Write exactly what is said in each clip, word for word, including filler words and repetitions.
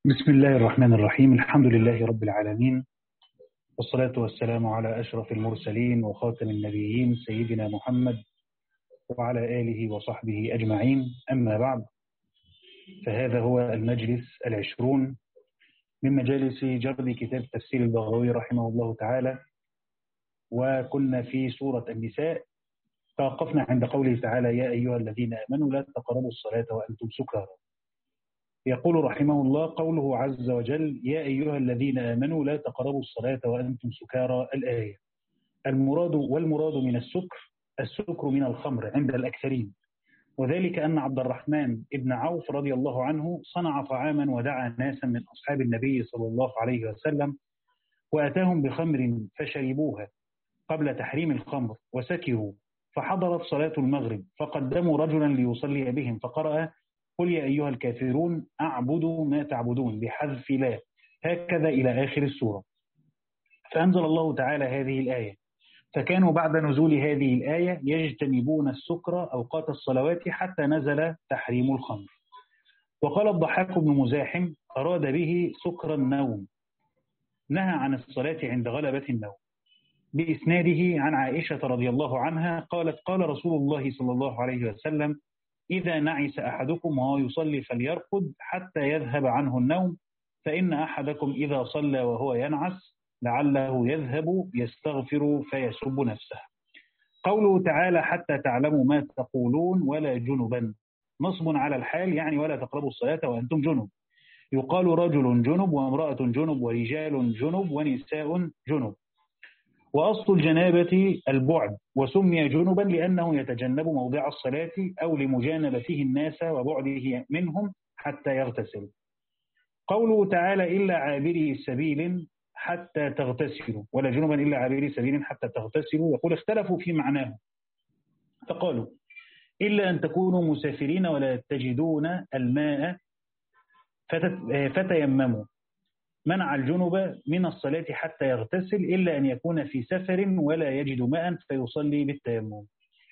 بسم الله الرحمن الرحيم. الحمد لله رب العالمين، والصلاة والسلام على أشرف المرسلين وخاتم النبيين سيدنا محمد وعلى آله وصحبه أجمعين. أما بعد، فهذا هو المجلس العشرون من مجالس جرد كتاب تفسير البغوي رحمه الله تعالى، وكنا في سورة النساء. توقفنا عند قوله تعالى: يا أيها الذين آمنوا لا تقربوا الصلاة وأنتم سكارى. يقول رحمه الله: قوله عز وجل: يا أيها الذين آمنوا لا تقربوا الصلاة وأنتم سكارى. الآية. المراد والمراد من السكر السكر من الخمر عند الأكثرين، وذلك أن عبد الرحمن ابن عوف رضي الله عنه صنع طعاما ودعا ناسا من أصحاب النبي صلى الله عليه وسلم، وأتاهم بخمر فشربوها قبل تحريم الخمر وسكروا، فحضرت صلاة المغرب فقدموا رجلا ليصلي بهم فقرأ: قل يا أيها الكافرون أعبد ما تعبدون بحذف لا، هكذا إلى آخر السورة. فأنزل الله تعالى هذه الآية، فكانوا بعد نزول هذه الآية يجتنبون السكر أوقات الصلوات حتى نزل تحريم الخمر. وقال الضحاك بن مزاحم: أراد به سكر النوم، نهى عن الصلاة عند غلبة النوم. بإسناده عن عائشة رضي الله عنها قالت: قال رسول الله صلى الله عليه وسلم: إذا نعس أحدكم وهو يصلي فليرقد حتى يذهب عنه النوم، فإن أحدكم إذا صلى وهو ينعس لعله يذهب يستغفر فيسب نفسه. قوله تعالى: حتى تعلموا ما تقولون ولا جنبا، نصب على الحال، يعني ولا تقربوا الصلاة وأنتم جنب. يقال رجل جنب وامرأة جنب ورجال جنب ونساء جنب. وأصل الجنابة البعد، وسمي جنبا لأنه يتجنب موضع الصلاة أو لمجانبته الناس وبعده منهم حتى يغتسل. قوله تعالى: إلا عابري السبيل حتى تغتسلوا، ولا جنبا إلا عابري سبيل حتى تغتسلوا. يقول: اختلفوا في معناه، فقالوا: إلا أن تكونوا مسافرين ولا تجدون الماء فتيمموا، منع الجنب من الصلاة حتى يغتسل إلا أن يكون في سفر ولا يجد ماء فيصلي بالتيمم،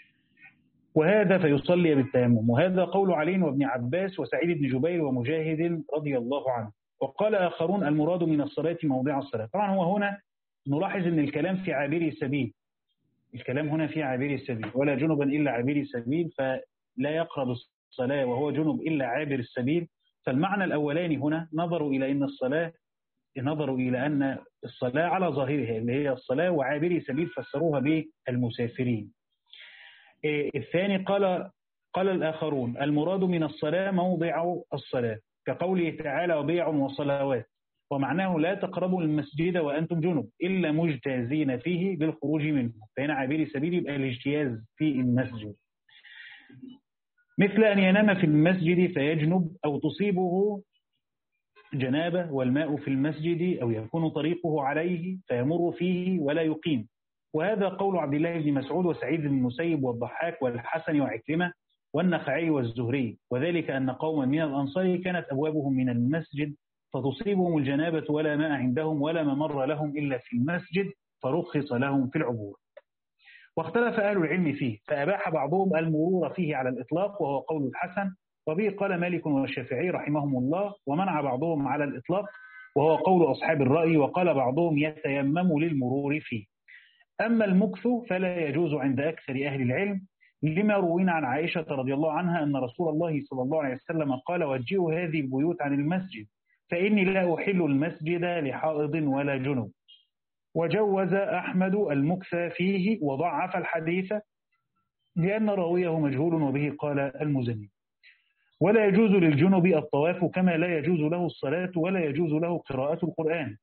وهذا فيصلي بالتيمم. وهذا قول علي وابن عباس وسعيد بن جبير ومجاهد رضي الله عنه. وقال آخرون: المراد من الصلاة موضع الصلاة. طبعا هو هنا نلاحظ أن الكلام في عابري السبيل، الكلام هنا في عابري السبيل، ولا جنبا إلا عابري السبيل، فلا يقرب الصلاة وهو جنب إلا عابر السبيل. فالمعنى الأولاني هنا نظروا إلى أن الصلاة نظروا إلى أن الصلاة على ظاهرها اللي هي الصلاة، وعابري سبيل فسروها بالمسافرين. الثاني قال قال الآخرون: المراد من الصلاة موضع الصلاة، كقوله تعالى: وبيع وصلوات، ومعناه لا تقربوا المسجد وأنتم جنب إلا مجتازين فيه بالخروج منه. فهنا عابري سبيل يبقى الاجتياز في المسجد، مثل أن ينام في المسجد فيجنب أو تصيبه جنابة والماء في المسجد، أو يكون طريقه عليه فيمر فيه ولا يقيم. وهذا قول عبد الله بن مسعود وسعيد بن المسيب والضحاك والحسن وعكرمة والنخعي والزهري، وذلك أن قوما من الأنصار كانت أبوابهم من المسجد فتصيبهم الجنابة ولا ماء عندهم ولا ممر لهم إلا في المسجد، فرخص لهم في العبور. واختلف أهل العلم فيه، فأباح بعضهم المرور فيه على الإطلاق وهو قول الحسن، وبه قال مالك والشافعي رحمهم الله، ومنع بعضهم على الإطلاق وهو قول أصحاب الرأي، وقال بعضهم يتيمم للمرور فيه. أما المكث فلا يجوز عند أكثر أهل العلم، لما روينا عن عائشة رضي الله عنها أن رسول الله صلى الله عليه وسلم قال: وجهوا هذه البيوت عن المسجد فإني لا أحل المسجد لحائض ولا جنب. وجوز أحمد المكث فيه وضعف الحديث لأن راويه مجهول، وبه قال المزني. ولا يجوز للجنب الطواف كما لا يجوز له الصلاة ولا يجوز له قراءة القرآن.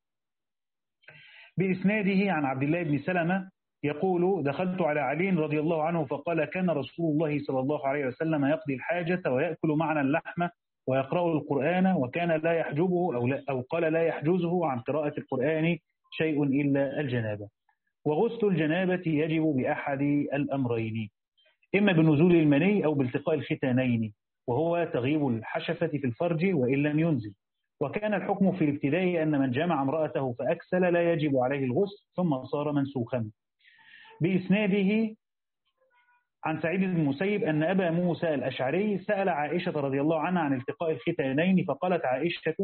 بإسناده عن عبد الله بن سلمة يقول: دخلت على علي رضي الله عنه فقال: كان رسول الله صلى الله عليه وسلم يقضي الحاجة ويأكل معنا اللحم ويقرأ القرآن، وكان لا يحجبه أو, لا أو قال لا يحجزه عن قراءة القرآن شيء إلا الجنابة. وغسل الجنابة يجب بأحد الأمرين، إما بنزول المني أو بالتقاء الختانين، وهو تغيب الحشفة في الفرج وإن لم ينزل. وكان الحكم في الابتداء أن من جامع امرأته فأكسل لا يجب عليه الغسل، ثم صار منسوخا. بإسناده عن سعيد بن المسيب أن أبا موسى الأشعري سأل عائشة رضي الله عنها عن التقاء الختانين، فقالت عائشة: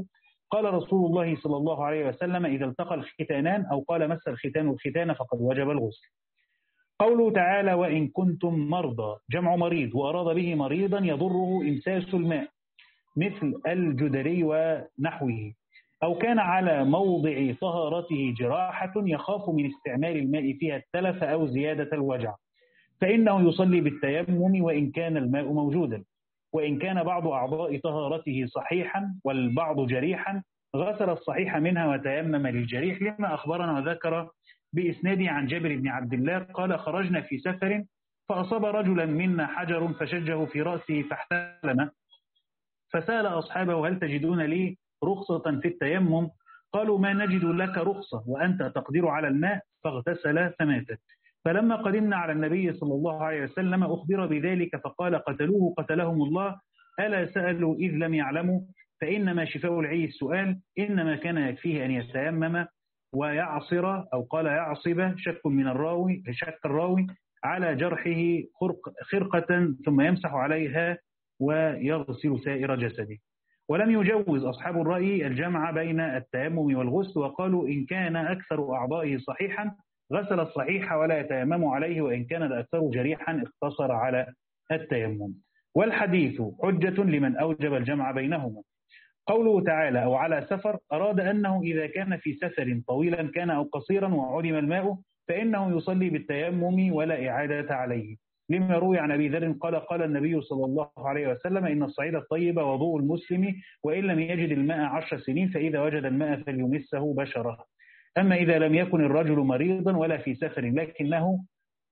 قال رسول الله صلى الله عليه وسلم إذا التقى الختانان أو قال مس الختان الختان فقد وجب الغسل. قوله تعالى وإن كنتم مرضى جمع مريض، وأراد به مريضا يضره إمساس الماء مثل الجدري ونحوه، أو كان على موضع طهارته جراحة يخاف من استعمال الماء فيها التلف أو زيادة الوجع، فإنه يصلي بالتيمم وإن كان الماء موجودا. وإن كان بعض أعضاء طهارته صحيحا والبعض جريحا غسل الصحيح منها وتيمم للجريح، لما أخبرنا وذكر بإسناده عن جابر بن عبد الله قال خرجنا في سفر فأصاب رجلا منا حجر فشجه في رأسه فاحتلم، فسأل أصحابه هل تجدون لي رخصة في التيمم؟ قالوا ما نجد لك رخصة وأنت تقدر على الماء، فاغتسل فمات. فلما قدمنا على النبي صلى الله عليه وسلم أخبر بذلك فقال قتلوه قتلهم الله، ألا سألوا إذ لم يعلموا؟ فإنما شفاء العي السؤال، إنما كان يكفيه أن يتيمم ويعصر أو قال يعصب شك من الراوي شك الراوي على جرحه خرقة ثم يمسح عليها ويغسل سائر جسده. ولم يجوز أصحاب الرأي الجمع بين التيمم والغسل، وقالوا إن كان أكثر أعضائه صحيحا غسل الصحيح ولا يتيمم عليه، وإن كان الأكثر جريحا اقتصر على التيمم. والحديث حجة لمن أوجب الجمع بينهما. قوله تعالى أو على سفر أراد أنه إذا كان في سفر طويلا كان أو قصيرا وعدم الماء فإنه يصلي بالتيمم ولا إعادة عليه، لما روي عن أبي ذر قال قال النبي صلى الله عليه وسلم إن الصعيد الطيب وضوء المسلم وإن لم يجد الماء عشر سنين فإذا وجد الماء فليمسه بشرة. أما إذا لم يكن الرجل مريضا ولا في سفر لكنه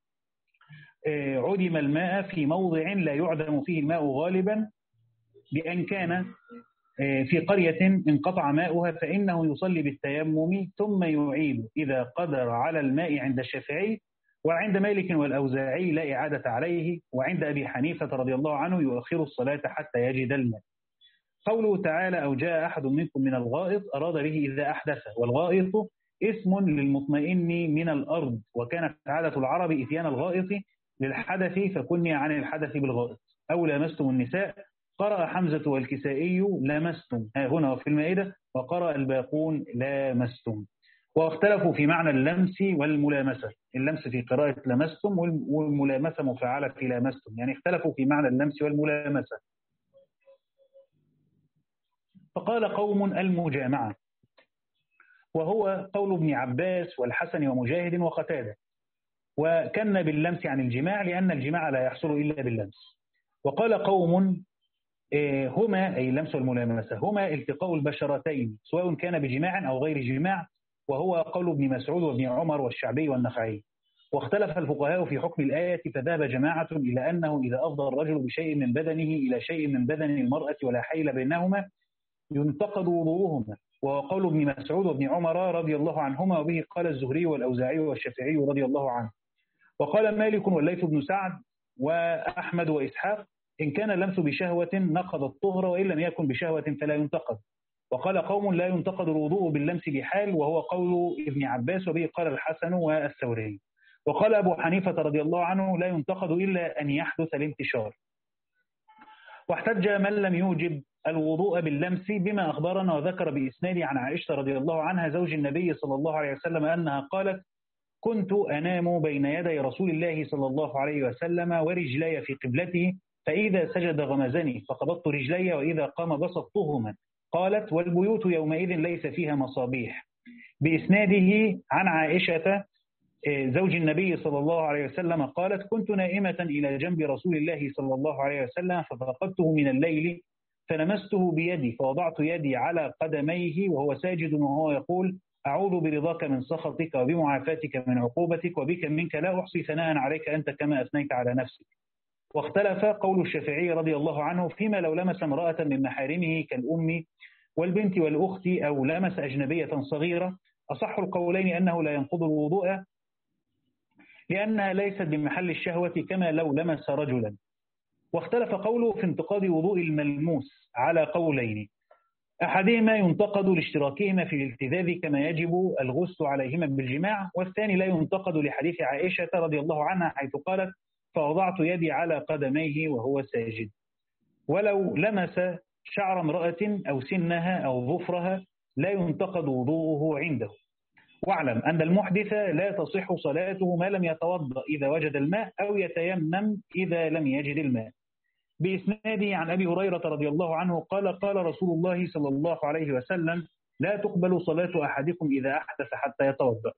عدم الماء في موضع لا يعدم فيه الماء غالبا بأن كان في قرية انقطع ماؤها فإنه يصلي بالتيمم ثم يعيد إذا قدر على الماء عند الشافعي، وعند مالك والأوزاعي لا إعادة عليه، وعند أبي حنيفة رضي الله عنه يؤخر الصلاة حتى يجد الماء. قوله تعالى أو جاء أحد منكم من الغائط أراد به إذا أحدث، والغائط اسم للمطمئن من الأرض، وكانت عادة العرب إتيان الغائط للحدث فكني عن الحدث بالغائط. أو لامستم النساء، قرأ حمزة والكسائي لمستم ها هنا وفي المائدة، وقرأ الباقون لامستم. واختلفوا في معنى اللمس والملامسة، اللمس في قراءة لمستم والملامسة مفعلة في لامستم، يعني اختلفوا في معنى اللمس والملامسة. فقال قوم المجامعة، وهو قول ابن عباس والحسن ومجاهد وقتادة، وكن باللمس عن الجماع لأن الجماع لا يحصل إلا باللمس. وقال قوم هما أي اللمس والملامسة هما التقاء البشرتين سواء كان بجماع أو غير جماع، وهو قول ابن مسعود وابن عمر والشعبي والنخعي. واختلف الفقهاء في حكم الآية، فذهب جماعة إلى أنه إذا أفضى الرجل بشيء من بدنه إلى شيء من بدن المرأة ولا حيل بينهما ينتقد وضوءهما، وهو قول ابن مسعود وابن عمر رضي الله عنهما، وبه قال الزهري والأوزاعي والشافعي رضي الله عنه. وقال مالك والليث بن سعد وأحمد وإسحاق إن كان اللمس بشهوة نقض الطهر، وإن لم يكن بشهوة فلا ينتقد. وقال قوم لا ينتقد الوضوء باللمس بحال، وهو قول ابن عباس، وبه قال الحسن والثوري. وقال أبو حنيفة رضي الله عنه لا ينتقد إلا أن يحدث الانتشار. واحتج من لم يوجب الوضوء باللمس بما أخبرنا وذكر بإسناد عن عائشة رضي الله عنها زوج النبي صلى الله عليه وسلم أنها قالت كنت أنام بين يدي رسول الله صلى الله عليه وسلم ورجلي في قبلته، فإذا سجد غمزني فقبضت رجلي وإذا قام بسطتهما. قالت والبيوت يومئذ ليس فيها مصابيح. بإسناده عن عائشة زوج النبي صلى الله عليه وسلم قالت كنت نائمة إلى جنب رسول الله صلى الله عليه وسلم ففقدته من الليل فلمسته بيدي فوضعت يدي على قدميه وهو ساجد وهو يقول أعوذ برضاك من سخطك وبمعافاتك من عقوبتك وبك منك لا أحصي ثناء عليك أنت كما أثنيت على نفسك. واختلف قول الشافعي رضي الله عنه فيما لو لمس امرأة من محارمه كالأم والبنت والأخت أو لمس أجنبية صغيرة. أصح القولين أنه لا ينقض الوضوء لأنها ليست بمحل الشهوة كما لو لمس رجلا. واختلف قوله في انتقاد وضوء الملموس على قولين، أحدهما ينتقد لاشتراكهما في الالتذاذ كما يجب الغسل عليهما بالجماع، والثاني لا ينتقد لحديث عائشة رضي الله عنها حيث قالت فوضعت يدي على قدميه وهو ساجد. ولو لمس شعر امرأة أو سنها أو ظفرها لا ينتقد وضوءه عنده. واعلم أن المحدث لا تصح صلاته ما لم يتوضأ إذا وجد الماء أو يتيمم إذا لم يجد الماء. بإسناده عن أبي هريرة رضي الله عنه قال قال رسول الله صلى الله عليه وسلم لا تقبل صلاة أحدكم إذا أحدث حتى يتوضأ.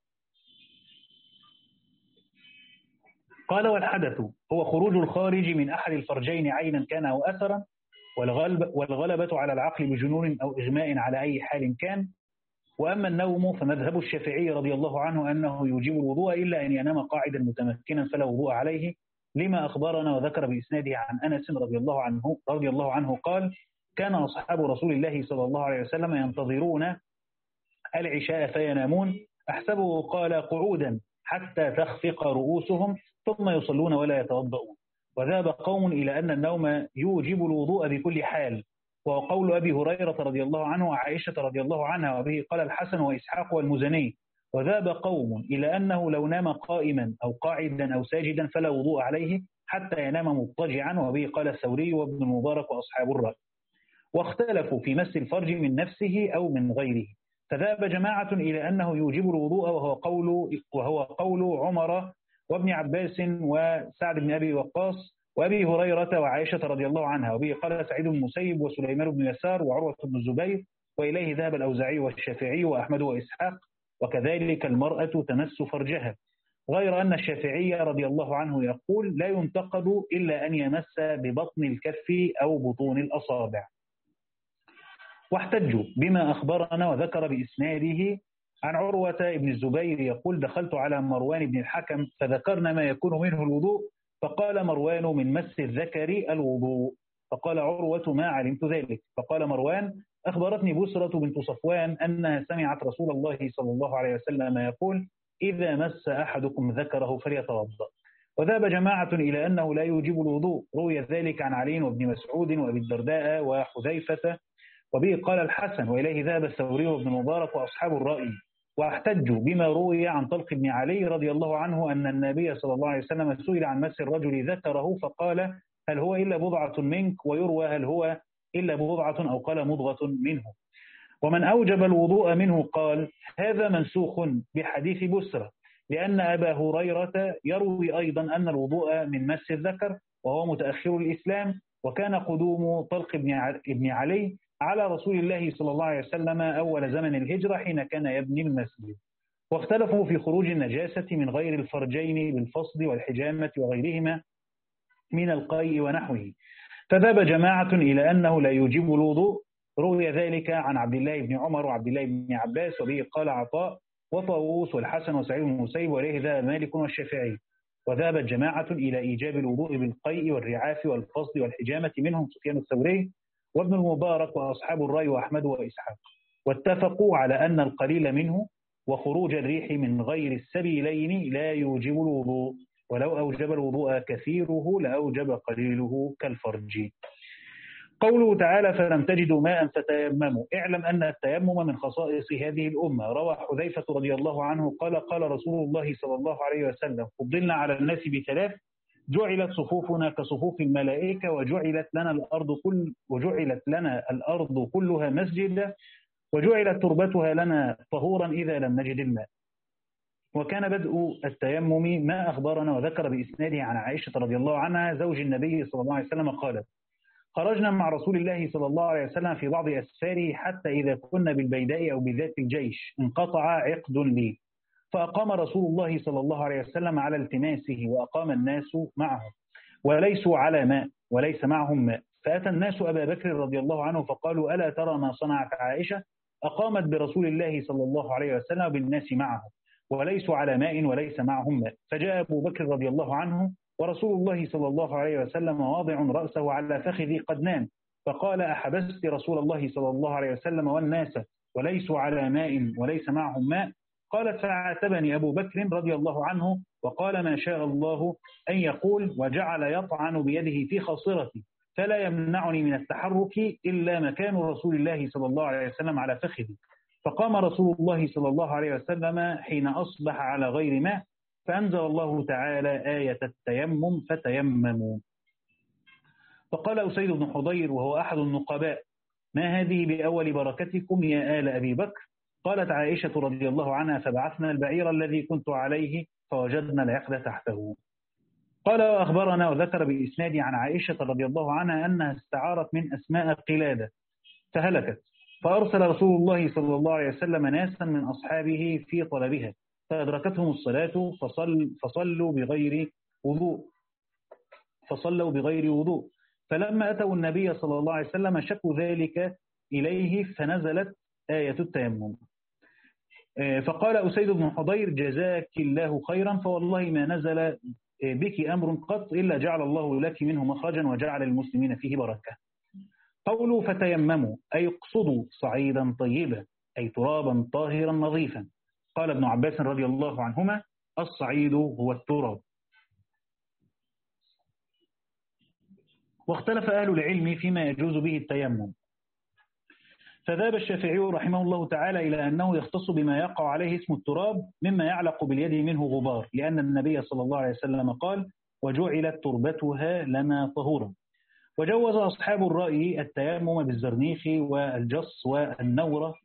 قال والحدث هو خروج الخارج من أحد الفرجين عينا كان أو أثرا، والغلب والغلبة على العقل بجنون أو إغماء على أي حال كان. وأما النوم فمذهب الشافعي رضي الله عنه أنه يوجب الوضوء إلا أن ينام قاعدا متمكنا فلا وضوء عليه، لما أخبرنا وذكر بإسناده عن أنس رضي الله عنه رضي الله عنه قال كان أصحاب رسول الله صلى الله عليه وسلم ينتظرون العشاء فينامون، أحسبه قال قعودا حتى تخفق رؤوسهم ثم يصلون ولا يتوضؤون. وذهب قوم إلى أن النوم يوجب الوضوء بكل حال، وهو قول أبي هريرة رضي الله عنه وعائشة رضي الله عنها، وبه قال الحسن وإسحاق والمزني. وذهب قوم إلى أنه لو نام قائما أو قاعدا أو ساجدا فلا وضوء عليه حتى ينام مضطجعا، وبه قال الثوري وابن المبارك وأصحاب الرأي. واختلفوا في مس الفرج من نفسه أو من غيره، فذهب جماعة إلى أنه يوجب الوضوء، وهو قول وهو قول عمر وابن عباس وسعد بن أبي وقاص وأبي هريرة وعائشة رضي الله عنها، وبه قال سعيد بن المسيب وسليمان بن يسار وعروة بن الزبير، وإليه ذهب الأوزاعي والشافعي وأحمد وإسحاق. وكذلك المرأة تمس فرجها، غير أن الشافعي رضي الله عنه يقول لا ينتقد إلا أن يمس ببطن الكف أو بطون الأصابع. واحتجوا بما أخبرنا وذكر بإسناده عن عروة بن الزبير يقول دخلت على مروان بن الحكم فذكرنا ما يكون منه الوضوء، فقال مروان من مس الذكر الوضوء، فقال عروة ما علمت ذلك. فقال مروان أخبرتني بسرة بنت صفوان أنها سمعت رسول الله صلى الله عليه وسلم يقول إذا مس أحدكم ذكره فليتوضأ. وذهب جماعة إلى أنه لا يوجب الوضوء، روي ذلك عن علي وابن مسعود وأبي الدرداء وحذيفة، وبه قال الحسن، وإليه ذهب الثوري وابن المبارك وأصحاب الرأي. واحتجوا بما روي عن طلق بن علي رضي الله عنه أن النبي صلى الله عليه وسلم سئل عن مس الرجل ذكره فقال هل هو إلا بضعة منك، ويروى هل هو إلا بضعة أو قال مضغة منه. ومن أوجب الوضوء منه قال هذا منسوخ بحديث بسرة، لأن أبا هريرة يروي أيضا أن الوضوء من مس الذكر وهو متأخر الإسلام، وكان قدوم طلق بن علي على رسول الله صلى الله عليه وسلم أول زمن الهجرة حين كان يبني المسجد. واختلفوا في خروج النجاسة من غير الفرجين بالفصل والحجامة وغيرهما من القيء ونحوه، فذهب جماعة إلى أنه لا يوجب الوضوء، روي ذلك عن عبد الله بن عمر وعبد الله بن عباس، وبه قال عطاء وطاووس والحسن وسعيد بن المسيب، وإليه ذهب مالك والشافعي. وذهبت جماعة إلى إيجاب الوضوء بالقيء والرعاف والفصل والحجامة، منهم سفيان الثوري وابن المبارك وأصحاب الرأي وأحمد وإسحاق. واتفقوا على أن القليل منه وخروج الريح من غير السبيلين لا يوجب الوضوء، ولو أوجب الوضوء كثيره لأوجب قليله كالفرج. قوله تعالى فلم تجدوا ماء فتيمموا، اعلم أن التيمم من خصائص هذه الأمة. روى حذيفة رضي الله عنه قال قال رسول الله صلى الله عليه وسلم فضلنا على الناس بثلاث، جعلت صفوفنا كصفوف الملائكة، وجعلت لنا الأرض كل وجعلت لنا الأرض كلها مسجدا، وجعلت تربتها لنا طهورا إذا لم نجد الماء. وكان بدء التيمم ما أخبرنا وذكر بإسناده عن عائشة رضي الله عنها زوج النبي صلى الله عليه وسلم قالت خرجنا مع رسول الله صلى الله عليه وسلم في بعض أسفاره حتى إذا كنا بالبيداء أو بذات الجيش انقطع عقد لي، فأقام رسول الله صلى الله عليه وسلم على التماسه، وأقام الناس معه وليسوا على ماء وليس معهم ماء، فأتى الناس أبا بكر رضي الله عنه فقالوا ألا ترى ما صنعت عائشة، أقامت برسول الله صلى الله عليه وسلم بالناس معه وليسوا على ماء وليس معهم ماء. فجاء أبو بكر رضي الله عنه ورسول الله صلى الله عليه وسلم واضع رأسه على فخذي قد نام، فقال أحبست رسول الله صلى الله عليه وسلم والناس وليسوا على ماء وليس معهم ماء؟ قالت فعاتبني أبو بكر رضي الله عنه وقال ما شاء الله أن يقول، وجعل يطعن بيده في خاصرتي فلا يمنعني من التحرك إلا مكان رسول الله صلى الله عليه وسلم على فخذي. فقام رسول الله صلى الله عليه وسلم حين أصبح على غير ماء، فأنزل الله تعالى آية التيمم فتيمموا. فقال أسيد بن حضير وهو أحد النقباء ما هذه بأول بركتكم يا آل أبي بكر؟ قالت عائشة رضي الله عنها فبعثنا البعير الذي كنت عليه فوجدنا العقد تحته. قال وأخبرنا وذكر بإسناد عن عائشة رضي الله عنها أنها استعارت من أسماء قلادة فهلكت، فأرسل رسول الله صلى الله عليه وسلم ناسا من أصحابه في طلبها فأدركتهم الصلاة فصل فصلوا بغير وضوء فصلوا بغير وضوء فلما أتوا النبي صلى الله عليه وسلم شكوا ذلك إليه فنزلت آية التيمم. فقال أسيد بن حضير جزاك الله خيرا فوالله ما نزل بك أمر قط إلا جعل الله لك منه مخرجا وجعل المسلمين فيه بركة. قولوا فتيمموا أي اقصدوا صعيدا طيبا أي ترابا طاهرا نظيفا. قال ابن عباس رضي الله عنهما الصعيد هو التراب. واختلف أهل العلم فيما يجوز به التيمم، فذهب الشافعي رحمه الله تعالى إلى أنه يختص بما يقع عليه اسم التراب مما يعلق باليد منه غبار، لأن النبي صلى الله عليه وسلم قال وجعلت تربتها لنا طهورا. وجوز أصحاب الرأي التيمم بالزرنيخ والجص والنورة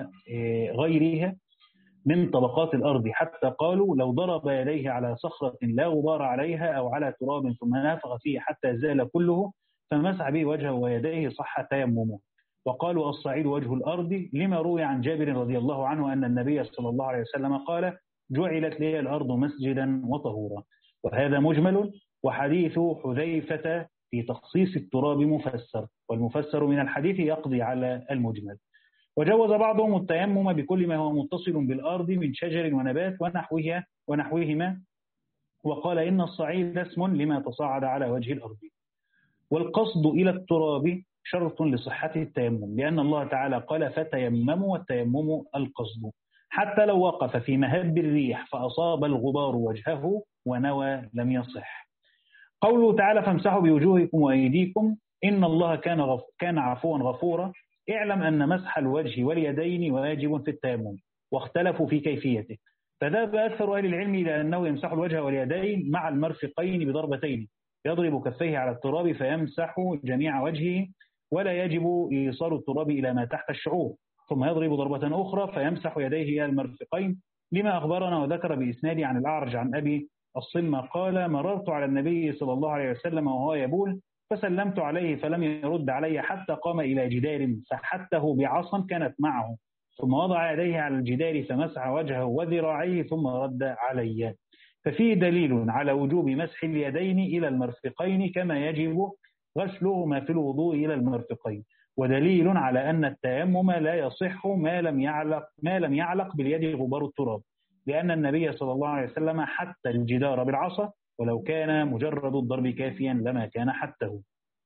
وغيرها من طبقات الأرض، حتى قالوا لو ضرب يديه على صخرة لا غبار عليها أو على تراب ثم نافخ فيه حتى زال كله فمسح به وجهه ويديه صح تيممه. وقالوا الصعيد وجه الأرض لما روي عن جابر رضي الله عنه أن النبي صلى الله عليه وسلم قال جعلت لي الأرض مسجدا وطهورا. وهذا مجمل، وحديث حذيفة في تخصيص التراب مفسر، والمفسر من الحديث يقضي على المجمل. وجوز بعضهم التيمم بكل ما هو متصل بالأرض من شجر ونبات ونحوها ونحوهما، وقال إن الصعيد اسم لما تصاعد على وجه الأرض. والقصد إلى التراب شرط لصحة التيمم، لأن الله تعالى قال فتيمموا والتيمم القصد، حتى لو وقف في مهب الريح فأصاب الغبار وجهه ونوى لم يصح. قوله تعالى فامسحوا بوجوهكم وأيديكم إن الله كان غف... كان عفوا غفورا. اعلم أن مسح الوجه واليدين واجب في التيمم، واختلفوا في كيفيته، فذهب أكثر أهل العلم إلى أنه يمسح الوجه واليدين مع المرفقين بضربتين، يضرب كفيه على التراب فيمسح جميع وجهه ولا يجب إيصال التراب إلى ما تحت الشعور، ثم يضرب ضربة أخرى فيمسح يديه إلى المرفقين، لما أخبرنا وذكر بإسناد عن الأعرج عن أبي الصمة قال مررت على النبي صلى الله عليه وسلم وهو يبول فسلمت عليه فلم يرد علي حتى قام إلى جدار فحته بعصا كانت معه، ثم وضع يديه على الجدار فمسح وجهه وذراعيه ثم رد علي. ففيه دليل على وجوب مسح اليدين إلى المرفقين كما يجب غسلهما في الوضوء إلى المرفقين، ودليل على أن التيمم لا يصح ما لم يعلق ما لم يعلق باليد غبار التراب، لأن النبي صلى الله عليه وسلم حتى الجدار بالعصا ولو كان مجرد الضرب كافيا لما كان حته.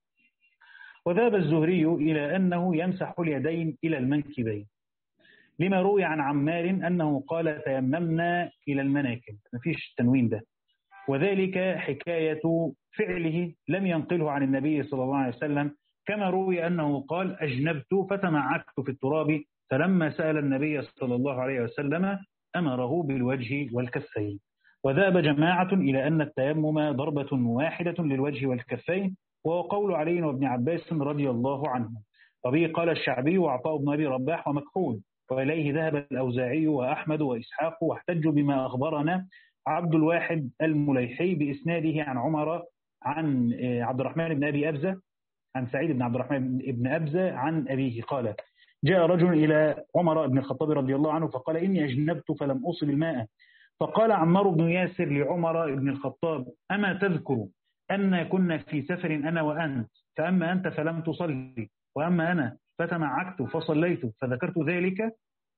وذهب الزهري إلى أنه يمسح اليدين إلى المنكبين، لما روي عن عمار أنه قال تيممنا إلى المناكب، مفيش تنوين ده، وذلك حكاية فعله لم ينقله عن النبي صلى الله عليه وسلم، كما روي أنه قال أجنبت فتمعكت في التراب فلما سأل النبي صلى الله عليه وسلم أمره بالوجه والكفين. وذهب جماعة إلى أن التيمم ضربة واحدة للوجه والكفين، وهو قول علي وابن عباس رضي الله عنهم، وبه قال الشعبي وعطاء بن أبي رباح ومكحول، وإليه ذهب الأوزاعي وأحمد وإسحاق، واحتجوا بما أخبرنا عبد الواحد المليحي بإسناده عن عمر عن عبد الرحمن بن أبي أبزة عن سعيد بن عبد الرحمن بن أبزة عن أبيه قال جاء رجل إلى عمر بن الخطاب رضي الله عنه فقال إني أجنبت فلم أصل الماء، فقال عمار بن ياسر لعمر بن الخطاب أما تذكر أن كنا في سفر أنا وأنت، فأما أنت فلم تصلي وأما أنا فتمعكت فصليت، فذكرت ذلك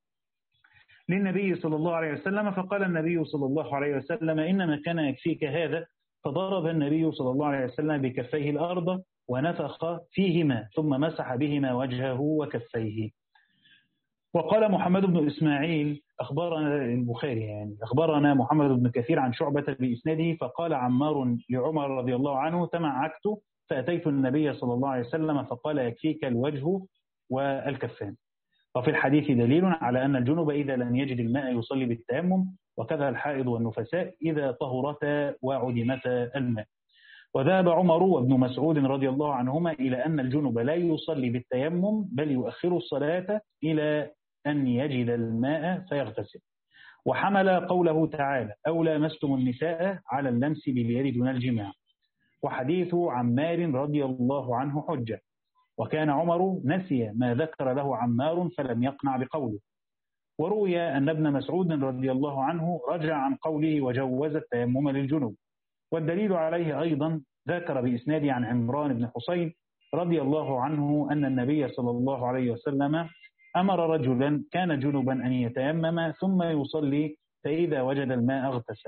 للنبي صلى الله عليه وسلم، فقال النبي صلى الله عليه وسلم إنما كان يكفيك هذا، فضرب النبي صلى الله عليه وسلم بكفيه الأرض ونفخ فيهما ثم مسح بهما وجهه وكفيه. وقال محمد بن إسماعيل أخبرنا البخاري يعني أخبرنا محمد بن كثير عن شعبة بإسناده فقال عمار لعمر رضي الله عنه تمعكت فأتيت النبي صلى الله عليه وسلم فقال يكفيك الوجه والكفان. وفي الحديث دليل على أن الجنب إذا لم يجد الماء يصلي بالتيمم، وكذا الحائض والنفساء إذا طهرتا وعدمتا الماء. وذهب عمر وابن مسعود رضي الله عنهما إلى أن الجنب لا يصلي بالتيمم بل يؤخر الصلاة إلى أن يجد الماء فيغتسل. وحمل قوله تعالى أو لامستم النساء على اللمس باليد دون الجماع. وحديث عمار رضي الله عنه حجة، وكان عمر نسي ما ذكر له عمار فلم يقنع بقوله. وروي أن ابن مسعود رضي الله عنه رجع عن قوله وجوز التيمم للجنوب. والدليل عليه أيضا ذكر بإسناد عن عمران بن حسين رضي الله عنه أن النبي صلى الله عليه وسلم أمر رجلا كان جنبا أن يتيمم ثم يصلي فإذا وجد الماء اغتسل.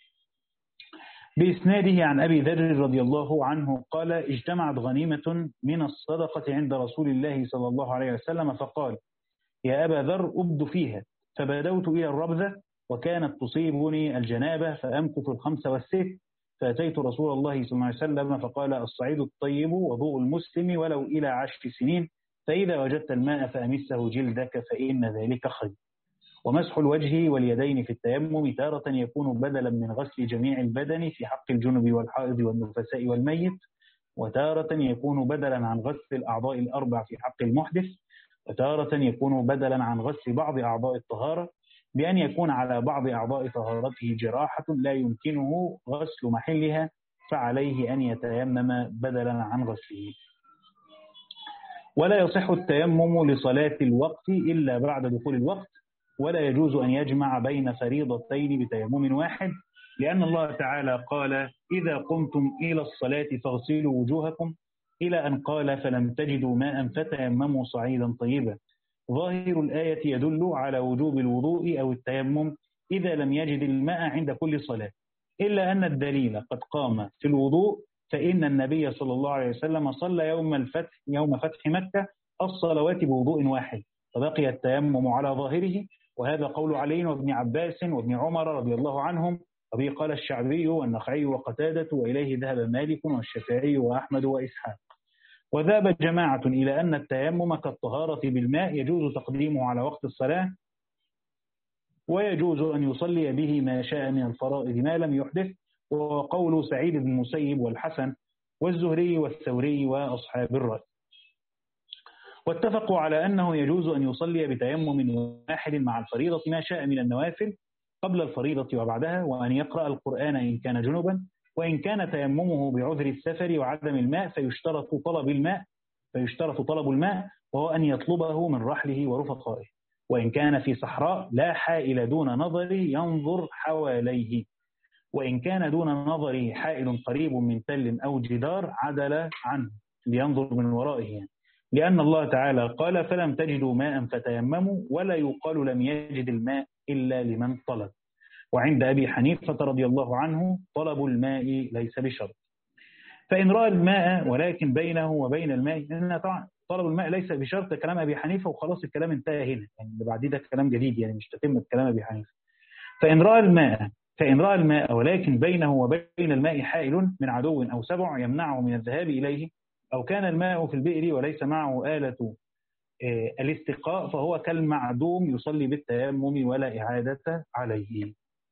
بإسناده عن أبي ذر رضي الله عنه قال اجتمعت غنيمة من الصدقة عند رسول الله صلى الله عليه وسلم فقال يا أبا ذر أبد فيها، فبدوت إلى الربذة وكانت تصيبني الجنابة فأمكث الخمس والست، فأتيت رسول الله صلى الله عليه وسلم فقال الصعيد الطيب وضوء المسلم ولو إلى عشر سنين، فإذا وجدت الماء فأمسه جلدك فإن ذلك خير. ومسح الوجه واليدين في التيمم تارة يكون بدلا من غسل جميع البدن في حق الجنب والحائض والنفساء والميت، وتارة يكون بدلا عن غسل الأعضاء الأربع في حق المحدث، وتارة يكون بدلا عن غسل بعض أعضاء الطهارة بأن يكون على بعض أعضاء طهارته جراحة لا يمكنه غسل محلها فعليه أن يتيمم بدلا عن غسله. ولا يصح التيمم لصلاة الوقت إلا بعد دخول الوقت، ولا يجوز أن يجمع بين فريضتين بتيمم واحد، لأن الله تعالى قال إذا قمتم إلى الصلاة فاغسلوا وجوهكم إلى أن قال فلم تجدوا ماء فتيمموا صعيدا طيبا. ظاهر الآية يدل على وجوب الوضوء أو التيمم إذا لم يجد الماء عند كل صلاة، إلا أن الدليل قد قام في الوضوء، فإن النبي صلى الله عليه وسلم صلى يوم الفتح يوم فتح مكة الصلوات بوضوء واحد، فبقي التيمم على ظاهره. وهذا قول علي وابن عباس وابن عمر رضي الله عنهم، وبه قال الشعبي والنخعي وقتادة، وإليه ذهب مالك والشافعي وأحمد وإسحاق. وذهب جماعة إلى أن التيمم كالطهارة بالماء يجوز تقديمه على وقت الصلاة، ويجوز أن يصلي به ما شاء من الفرائض ما لم يحدث، وقول سعيد بن المسيب والحسن والزهري والثوري وأصحاب الرأي. واتفقوا على أنه يجوز أن يصلي بتيمم واحد مع الفريضة ما شاء من النوافل قبل الفريضة وبعدها، وأن يقرأ القرآن إن كان جنبا، وإن كان تيممه بعذر السفر وعدم الماء فيشترط طلب الماء فيشترط طلب الماء وهو أن يطلبه من رحله ورفقائه، وإن كان في صحراء لا حائل دون نظره ينظر حواليه، وإن كان دون نظره حائل قريب من تل أو جدار عدل عنه لينظر من ورائه يعني. لأن الله تعالى قال فلم تجدوا ماء فتيمموا، ولا يقال لم يجد الماء إلا لمن طلب. وعند أبي حنيفة رضي الله عنه طلب الماء ليس بشرط. فإن رأى الماء ولكن بينه وبين الماء، لأن طبعا طلب الماء ليس بشرط كلام أبي حنيفة وخلاص الكلام انتهى هنا، يعني اللي بعد ده كلام جديد يعني مش تتم كلام أبي حنيفة. فإن رأى الماء فإن رأى الماء ولكن بينه وبين الماء حائل من عدو أو سبع يمنعه من الذهاب إليه، أو كان الماء في البئر وليس معه آلة الاستقاء، فهو كالمعدوم يصلي بالتيمم ولا إعادة عليه.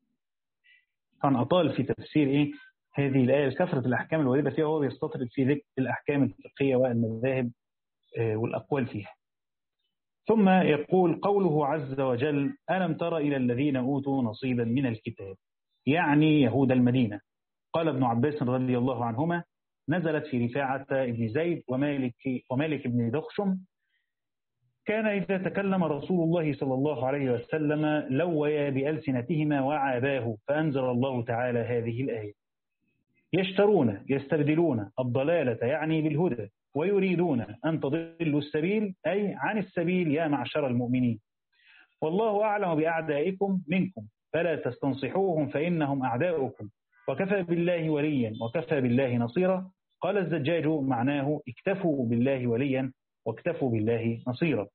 كان أطال في تفسير إيه هذه الآية كثرة الأحكام الواردة فيها، وهو بيستطرد في ذكر الأحكام الفقهية والمذاهب والأقوال فيها. ثم يقول قوله عز وجل ألم تر إلى الذين أوتوا نصيبا من الكتاب، يعني يهود المدينة. قال ابن عباس رضي الله عنهما نزلت في رفاعة ابن زيد ومالك, ومالك بن دخشم، كان إذا تكلم رسول الله صلى الله عليه وسلم لويا بألسنتهما وعاباه، فأنزل الله تعالى هذه الآية يشترون يستبدلون الضلالة يعني بالهدى، ويريدون أن تضلوا السبيل أي عن السبيل يا معشر المؤمنين، والله أعلم بأعدائكم منكم فلا تستنصحوهم فإنهم أعداؤكم، وكفى بالله وليا وكفى بالله نصيرا. قال الزجاج معناه اكتفوا بالله وليا واكتفوا بالله نصيرا.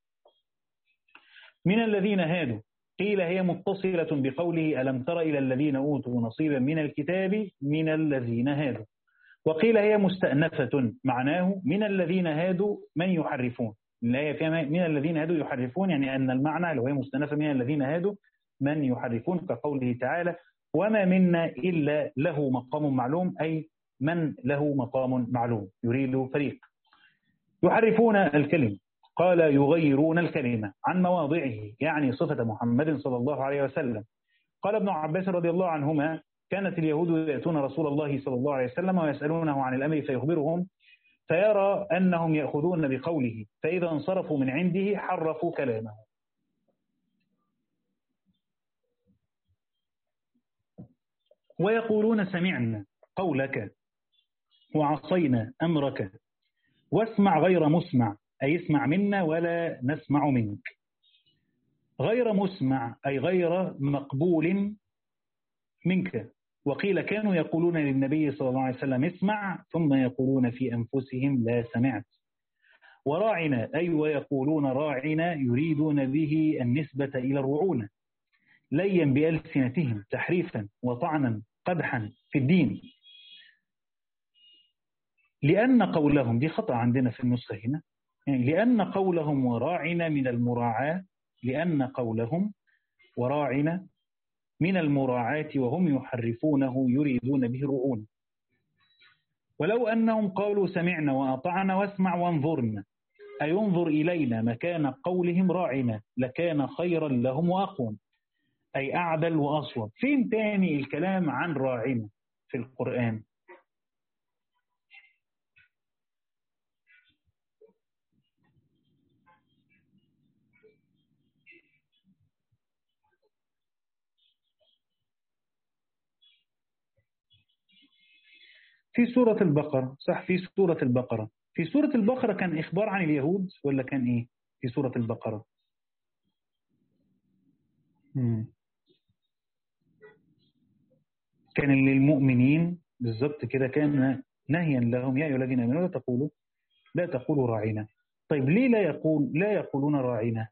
من الذين هادوا قيل هي متصلة بقوله ألم تر إلى الذين أوتوا نصيبا من الكتاب من الذين هادوا، وقيل هي مستأنفة معناه من الذين هادوا من يحرفون، الآية فيها من الذين هادوا يحرفون، يعني أن المعنى لو هي مستأنفة من الذين هادوا من يحرفون، كقوله تعالى وما منا إلا له مقام معلوم، أي من له مقام معلوم، يريد فريق يحرفون الكلم، قال يغيرون الكلمة عن مواضعه، يعني صفة محمد صلى الله عليه وسلم. قال ابن عباس رضي الله عنهما: كانت اليهود يأتون رسول الله صلى الله عليه وسلم ويسألونه عن الأمر فيخبرهم، فيرى أنهم يأخذون بقوله، فإذا انصرفوا من عنده حرفوا كلامه. ويقولون سمعنا قولك وعصينا أمرك واسمع غير مسمع، أي اسمع منا ولا نسمع منك. غير مسمع أي غير مقبول منك. وقيل كانوا يقولون للنبي صلى الله عليه وسلم اسمع، ثم يقولون في أنفسهم لا سمعت. وراعنا أي ويقولون راعنا، يريدون به النسبة إلى الرعونة، ليا بألسنتهم تحريفا وطعنا قدحا في الدين. لأن قولهم، دي خطأ عندنا في النسخة هنا، يعني لأن قولهم وراعنا من المراعاة، لأن قولهم وراعنا من المراعاة وهم يحرفونه يريدون به الرعونة. ولو أنهم قالوا سمعنا وأطعنا واسمع وانظرنا، أي انظر إلينا مكان قولهم راعنا، لكان خيرا لهم وأقوم، أي أعدل وأصوب. فين تاني الكلام عن راعنا في القرآن؟ في سورة البقرة، صح، في سورة البقرة. في سورة البقرة كان إخبار عن اليهود ولا كان إيه في سورة البقرة؟ مم. كان للمؤمنين بالضبط كده، كان نهيا لهم يا أيها الذين آمنوا لا تقولوا لا تقولوا راعنا. طيب ليه لا يقول لا يقولون راعنا؟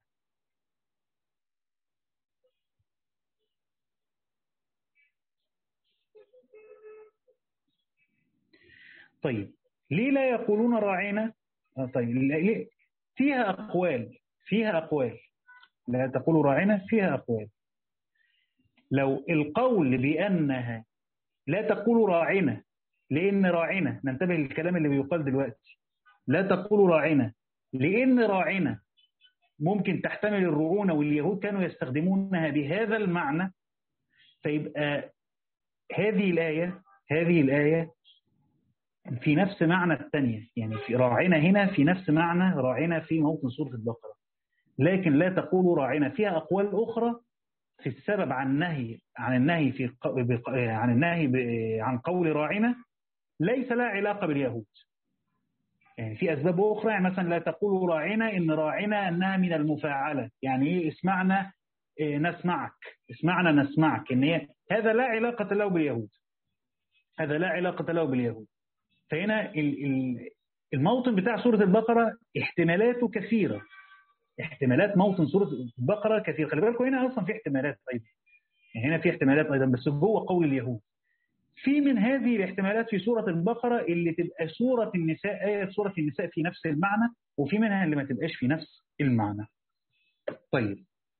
طيب ليه لا يقولون راعنا؟ طيب ليه؟ فيها أقوال فيها أقوال لا تقولوا راعنا فيها أقوال. لو القول بأنها لا تقولوا راعنا، لأن راعنا، ننتبه للكلام اللي بيقال دلوقتي، لا تقولوا راعنا لأن راعنا ممكن تحتمل الرعونة، واليهود كانوا يستخدمونها بهذا المعنى، فيبقى هذه الآية هذه الآية في نفس معنى الثانية، يعني في راعنا هنا في نفس معنى راعنا في موطن سورة البقرة، لكن لا تقولوا راعنا فيها أقوال أخرى في السبب عن النهي عن النهي في عن النهي عن قول راعنا ليس لها علاقة باليهود. يعني في أسباب أخرى، يعني مثلا لا تقولوا راعنا إن راعنا أنها من المفاعلة، يعني إيه اسمعنا إيه نسمعك، اسمعنا نسمعك، إن هي هذا لا علاقة له باليهود، هذا لا علاقة له باليهود. فهنا الموطن بتاع سورة البقرة احتمالاته كثيرة، احتمالات موطن سورة البقرة كثيرة. خلي بالكم هنا أصلا في احتمالات أيضا، يعني هنا في احتمالات أيضا بس جوه قول اليهود. في من هذه الاحتمالات في سورة البقرة اللي تبقى سورة النساء، آية سورة النساء في نفس المعنى، وفي منها اللي ما تبقاش في نفس المعنى. طيب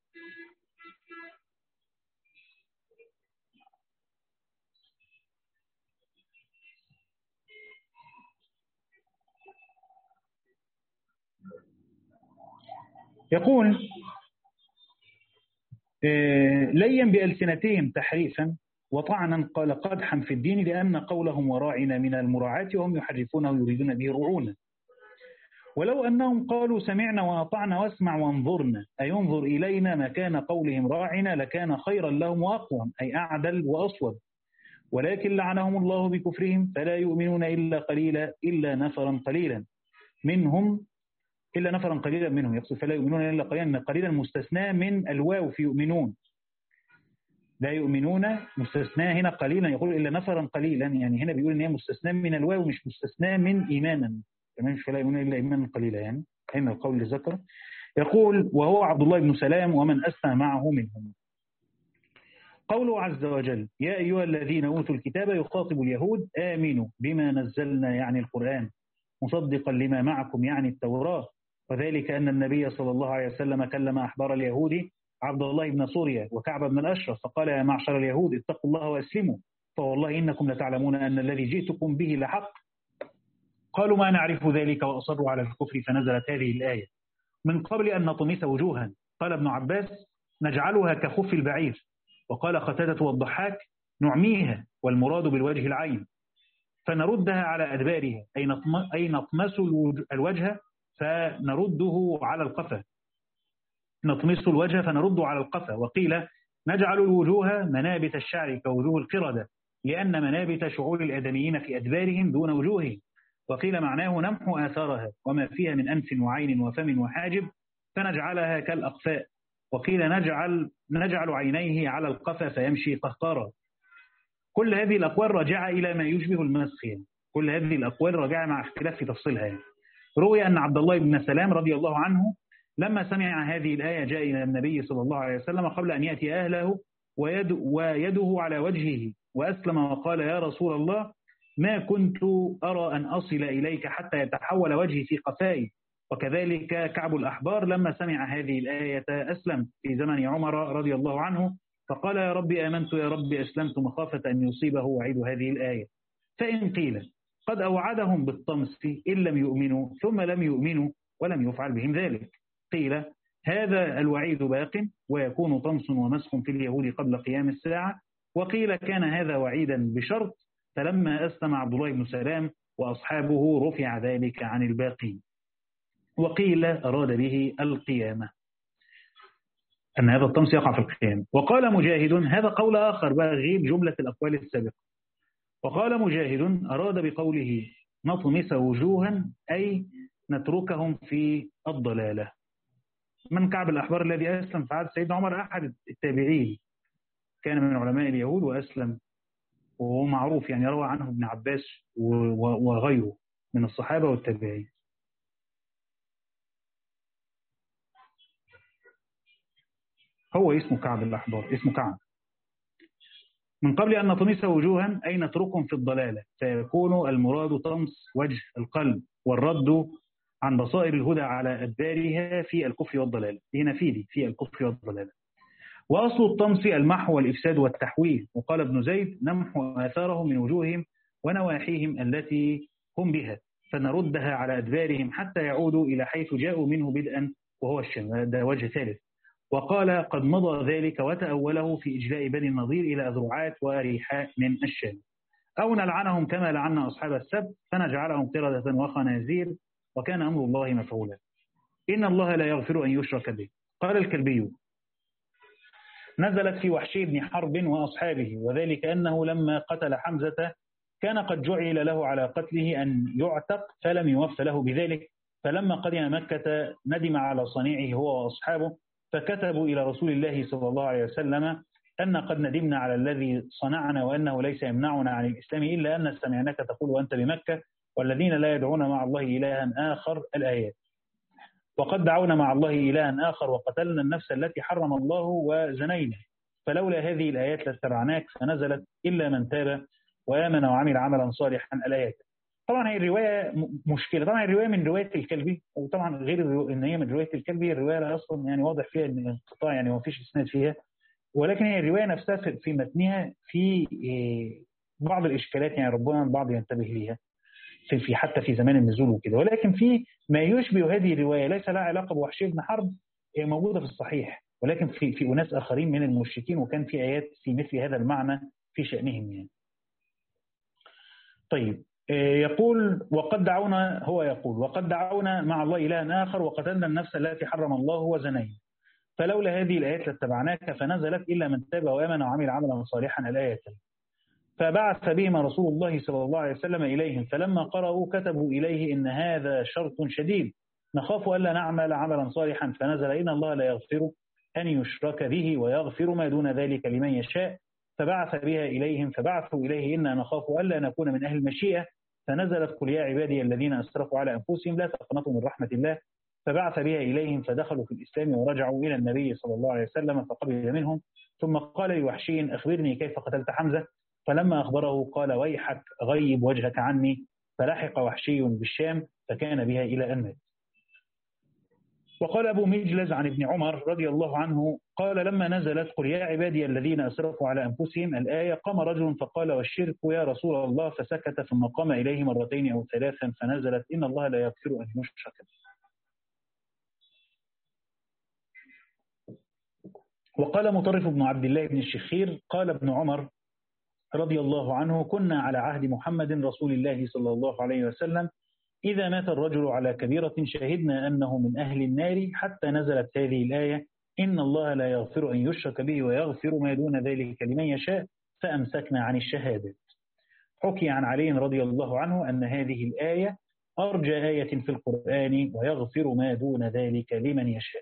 يقول ليا بألسنتهم تحريفا وطعنا، قال قدحا في الدين، لأن قولهم وراعنا من المراعاة وهم يحرفونه يريدون به رعونا. ولو أنهم قالوا سمعنا وأطعنا واسمع وانظرنا، أي انظر إلينا مكان قولهم راعنا، لكان خيرا لهم وأقوم، أي أعدل وأصوب. ولكن لعنهم الله بكفرهم فلا يؤمنون إلا قليلا إلا نفرا قليلا منهم إلا نفرا قليلا منهم يقصد فلا يؤمنون إلا قليلا، قليلا مستثنى من الواو في يؤمنون، لا يؤمنون مستثنى هنا قليلا، يقول إلا نفرا قليلا، يعني هنا بيقول إن هي مستثنى من الواو مش مستثنى من إيمانا، كمان مش فلا يؤمنون إلا إيمانا قليلا، يعني هنا القول اللي ذكر. يقول وهو عبد الله بن سلام ومن أسلم معه منهم. قوله عز وجل يا أيها الذين أوتوا الكتاب يخاطب اليهود آمنوا بما نزلنا يعني القرآن مصدقا لما معكم يعني التوراة، وذلك أن النبي صلى الله عليه وسلم كلم أحبار اليهود عبد الله بن سوريا وكعب بن الأشرف فقال يا معشر اليهود اتقوا الله وأسلموا، فوالله إنكم لتعلمون أن الذي جئتكم به لحق. قالوا ما نعرف ذلك وأصروا على الكفر، فنزلت هذه الآية من قبل أن نطمس وجوها. قال ابن عباس نجعلها كخف البعير. وقال قتادة والضحاك نعميها، والمراد بالوجه العين، فنردها على أدبارها، أي نطمس الوجه فنرده على القفا، نطمس الوجه فنرده على القفا. وقيل نجعل الوجوه منابت الشعر كوجوه القردة، لأن منابت شعور الآدميين في أدبارهم دون وجوههم. وقيل معناه نمحو آثارها وما فيها من أنف وعين وفم وحاجب فنجعلها كالأقفاء. وقيل نجعل, نجعل عينيه على القفا فيمشي قهقرا. كل هذه الأقوال راجعة إلى ما يشبه المسخ، كل هذه الأقوال راجعة مع اختلاف في تفصيلها. روي أن عبد الله بن سلام رضي الله عنه لما سمع هذه الآية جاء إلى النبي صلى الله عليه وسلم قبل أن يأتي أهله ويد ويده على وجهه وأسلم وقال يا رسول الله ما كنت أرى أن أصل إليك حتى يتحول وجهي في قفائي. وكذلك كعب الأحبار لما سمع هذه الآية أسلم في زمن عمر رضي الله عنه، فقال يا رب آمنت يا رب أسلمت مخافة أن يصيبه وعيد هذه الآية. فإن قيل قد أوعدهم بالطمس إن لم يؤمنوا ثم لم يؤمنوا ولم يفعل بهم ذلك، قيل هذا الوعيد باق ويكون طمس ومسخ في اليهود قبل قيام الساعة. وقيل كان هذا وعيدا بشرط، فلما أسلم عبد الله بن سلام وأصحابه رفع ذلك عن الباقين. وقيل أراد به القيامة، أن هذا الطمس يقع في القيامة. وقال مجاهد هذا قول آخر بقى غير جملة الأقوال السابقة. وقال مجاهد أراد بقوله نطمس وجوها أي نتركهم في الضلالة. من كعب الأحبار الذي أسلم في عهد سيدنا عمر أحد التابعين، كان من علماء اليهود وأسلم، وهو معروف يعني روى عنه ابن عباس وغيره من الصحابة والتابعين. هو اسمه كعب الأحبار، اسمه كعب. من قبل أن نطمس وجوها أي نتركهم في الضلالة، فيكون المراد طمس وجه القلب والرد عن بصائر الهدى على أدبارها في الكفر والضلال. هنا فيدي في الكفر والضلال. وأصل الطمس المحو والإفساد والتحويل. وقال ابن زيد نمحو آثارهم من وجوههم ونواحيهم التي هم بها فنردها على أدبارهم حتى يعودوا إلى حيث جاءوا منه بدءا وهو الشام. ده وجه ثالث. وقال قد مضى ذلك وتأوله في إجلاء بني النضير إلى أذرعات وريحاء من الشام. أو نلعنهم كما لعنا أصحاب السبت فنجعلهم قردة وخنازير وكان أمر الله مفعولا. إن الله لا يغفر أن يشرك به. قال الكلبي نزلت في وحشي بن حرب وأصحابه، وذلك أنه لما قتل حمزة كان قد جعل له على قتله أن يعتق فلم يوفى له بذلك، فلما قدم مكة ندم على صنيعه هو وأصحابه، فكتبوا إلى رسول الله صلى الله عليه وسلم أن قد ندمنا على الذي صنعنا وأنه ليس يمنعنا عن الإسلام إلا أن سمعناك تقول وأنت بمكة والذين لا يدعون مع الله إلها آخر الآيات. وقد دعونا مع الله إلها آخر وقتلنا النفس التي حرم الله وزنينا، فلولا هذه الآيات لاتبعناك، فنزلت إلا من تاب وآمن وعمل عملا صالحا الآيات. طبعا هي الرواية مشكلة، طبعا الرواية من رواية الكلبي، وطبعا غير ان هي من رواية الكلبي الرواية اصلا يعني واضح فيها ان انقطاع يعني ما فيش اسناد فيها، ولكن هي الرواية نفسها في متنها في بعض الاشكالات يعني ربما البعض ينتبه ليها في, في حتى في زمان النزول وكده، ولكن في ما يشبه هذه الرواية ليس لها علاقة بوحشي بن حرب موجودة في الصحيح، ولكن في في أناس آخرين من المشركين وكان في آيات في مثل هذا المعنى في شأنهم يعني. طيب يقول وقد دعونا هو يقول وقد دعونا مع الله إلها آخر وقتلنا النفس التي حرم الله وزنينا، فلولا هذه الآيات لاتبعناك، فنزلت إلا من تاب وآمن وعمل عملا صالحا الآية. فبعث بهم رسول الله صلى الله عليه وسلم إليهم، فلما قرأوا كتبوا إليه إن هذا شرط شديد نخاف ألا نعمل عملا صالحا، فنزل إن الله لا يغفر أن يشرك به ويغفر ما دون ذلك لمن يشاء، فبعث بها إليهم فبعثوا إليه إنا نخاف ألا نكون من أهل المشيئة، فنزلت قل يا عبادي الذين أسرفوا على أنفسهم لا تقنطوا من رحمة الله، فبعث بها إليهم فدخلوا في الإسلام ورجعوا إلى النبي صلى الله عليه وسلم فقبل منهم، ثم قال لوحشي أخبرني كيف قتلت حمزة، فلما أخبره قال ويحك غيب وجهك عني، فلحق وحشي بالشام فكان بها إلى أن مات. وقال أبو مجلز عن ابن عمر رضي الله عنه قال لما نزلت قل يا عبادي الذين أسرفوا على أنفسهم الآية قام رجل فقال والشرك يا رسول الله، فسكت ثم قام إليه مرتين أو ثلاثا فنزلت إن الله لا يغفر أن يشرك به. وقال مطرف بن عبد الله بن الشخير قال ابن عمر رضي الله عنه كنا على عهد محمد رسول الله صلى الله عليه وسلم إذا مات الرجل على كبيرة شهدنا أنه من أهل النار حتى نزلت هذه الآية إن الله لا يغفر أن يشرك به ويغفر ما دون ذلك لمن يشاء فأمسكنا عن الشهادة. حكي عن علي رضي الله عنه أن هذه الآية أرجى آية في القرآن ويغفر ما دون ذلك لمن يشاء.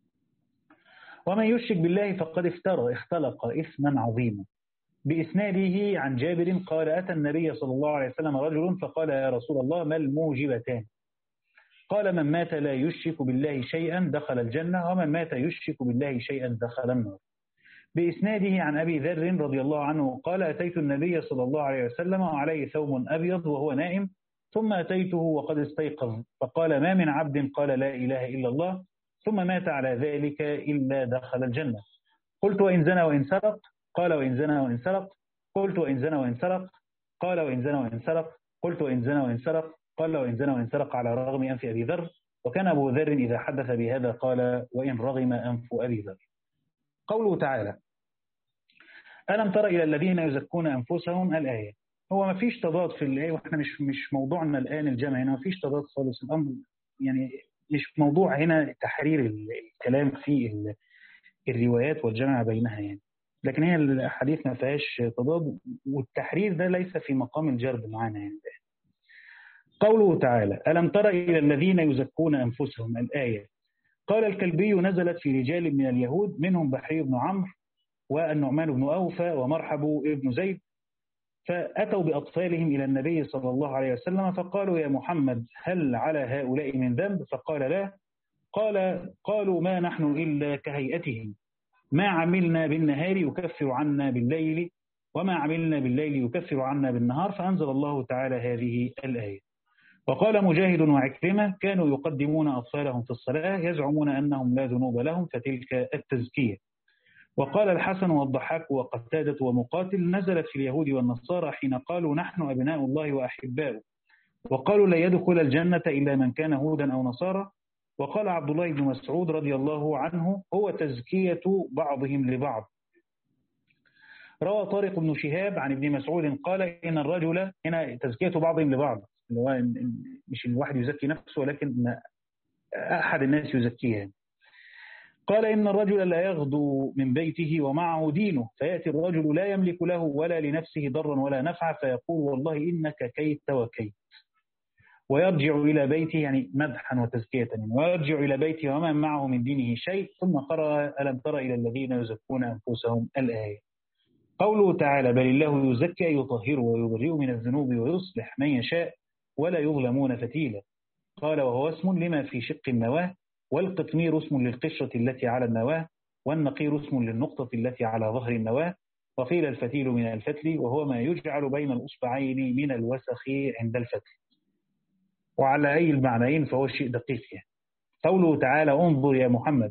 ومن يشرك بالله فقد افترى اختلق إثما عظيما. بإسناده عن جابر قال أتى النبي صلى الله عليه وسلم رجل فقال يا رسول الله ما الموجبتان؟ قال من مات لا يشرك بالله شيئا دخل الجنة ومن مات يشرك بالله شيئا دخل النار. بإسناده عن أبي ذر رضي الله عنه قال أتيت النبي صلى الله عليه وسلم وعليه ثوب أبيض وهو نائم ثم أتيته وقد استيقظ فقال ما من عبد قال لا إله إلا الله ثم مات على ذلك إلا دخل الجنة. قلت وإن زنى وإن سرق؟ قال وإن زنى وإن سرق. قلت وإن زنى وإن سرق؟ قال وإن زنى وإن سرق. قلت وإن زنى وإن سرق؟ قال وإن زنى وإن سرق على رغم أنف أبي ذر. وكان أبو ذر إذا حدث بهذا قال وإن رغم أنف أبي ذر. قوله تعالى ألم تر إلى الذين يزكون أنفسهم الآية. هو ما فيش تضاد في الآية وإحنا مش مش موضوعنا الآن الجمع هنا، ما فيش تضاد خالص. الأمر يعني مش موضوع هنا تحرير الكلام في الروايات والجمع بينها يعني، لكن هي الحديث ما فيهاش تضاد والتحرير ده ليس في مقام الجرد معانا يعني. قوله تعالى ألم تر إلى الذين يزكون أنفسهم الآية. قال الكلبي نزلت في رجال من اليهود منهم بحري بن عمرو والنعمان بن أوفى ومرحب بن زيد فأتوا بأطفالهم إلى النبي صلى الله عليه وسلم فقالوا يا محمد هل على هؤلاء من ذنب؟ فقال لا. قال قالوا ما نحن إلا كهيئتهم ما عملنا بالنهار يكفر عنا بالليل وما عملنا بالليل يكفر عنا بالنهار. فأنزل الله تعالى هذه الآية. وقال مجاهد وعكرمة كانوا يقدمون أطفالهم في الصلاة يزعمون أنهم لا ذنوب لهم فتلك التزكية. وقال الحسن والضحاك وقتادة ومقاتل نزلت في اليهود والنصارى حين قالوا نحن أبناء الله وأحباؤه وقالوا لا يدخل الجنة إلا من كان هودا أو نصارى. وقال عبد الله بن مسعود رضي الله عنه هو تزكية بعضهم لبعض. روى طارق بن شهاب عن ابن مسعود قال إن الرجل هنا تزكية بعضهم لبعض، اللي هو مش الواحد يزكي نفسه ولكن أحد الناس يزكيها. قال إن الرجل لا يغدو من بيته ومعه دينه فيأتي الرجل لا يملك له ولا لنفسه ضرا ولا نفعا فيقول والله إنك كيت وكيت ويرجع إلى بيته يعني مدحا وتزكية ويرجع إلى بيته وما معه من دينه شيء ثم قرأ ألم تر إلى الذين يزكون أنفسهم الآية. قوله تعالى بل الله يزكي يطهر ويبرئ من الذنوب ويصلح من يشاء ولا يظلمون فتيلا. قال وهو اسم لما في شق النواة والقطمير اسم للقشرة التي على النواة والنقير اسم للنقطة التي على ظهر النواة وقيل الفتيل من الفتل وهو ما يجعل بين الأصبعين من الوسخ عند الفتل. وعلى أي المعنيين فهو الشيء دقيق يعني. قوله تعالى انظر يا محمد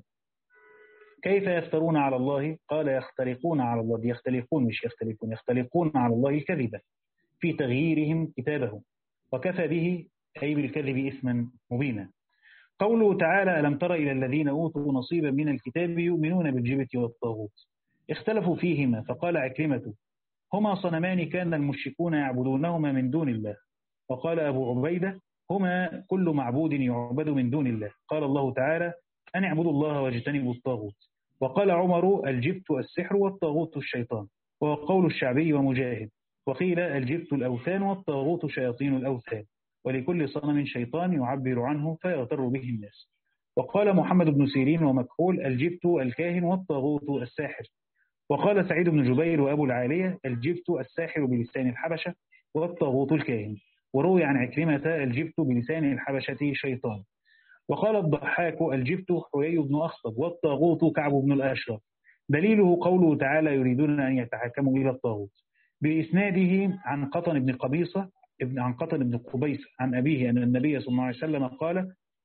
كيف يفترون على الله. قال يختلقون على الله يختلقون مش يختلقون يختلقون على الله الكذبة في تغييرهم كتابه وكفى به أي بالكذب إثما مبينا. قوله تعالى ألم تر إلى الذين أوتوا نصيبا من الكتاب يؤمنون بالجبت والطاغوت اختلفوا فيهما فقال عكرمة هما صنمان كان المشركون يعبدونهما من دون الله. وقال أبو عبيدة هما كل معبود يعبد من دون الله. قال الله تعالى أن اعبدوا الله واجتنبوا الطاغوت. وقال عمر الجبت السحر والطاغوت الشيطان وهو قول الشعبي ومجاهد. وقيل الجبت الأوثان والطاغوت شياطين الأوثان ولكل صنم شيطان يعبر عنه فيغتر به الناس. وقال محمد بن سيرين ومكحول الجبت الكاهن والطاغوت الساحر. وقال سعيد بن جبير وأبو العالية الجبت الساحر بلسان الحبشة والطاغوت الكاهن. وروي عن عكرمة الجبت بلسان الحبشة شيطان. وقال الضحاك الجبت حيي بن أخطب والطاغوت كعب بن الأشرف. دليله قوله تعالى يريدون أن يتحكموا إلى الطاغوت. بإسناده عن قطن بن قبيصة ابن عن قطن بن قبيس عن أبيه أن النبي صلى الله عليه وسلم قال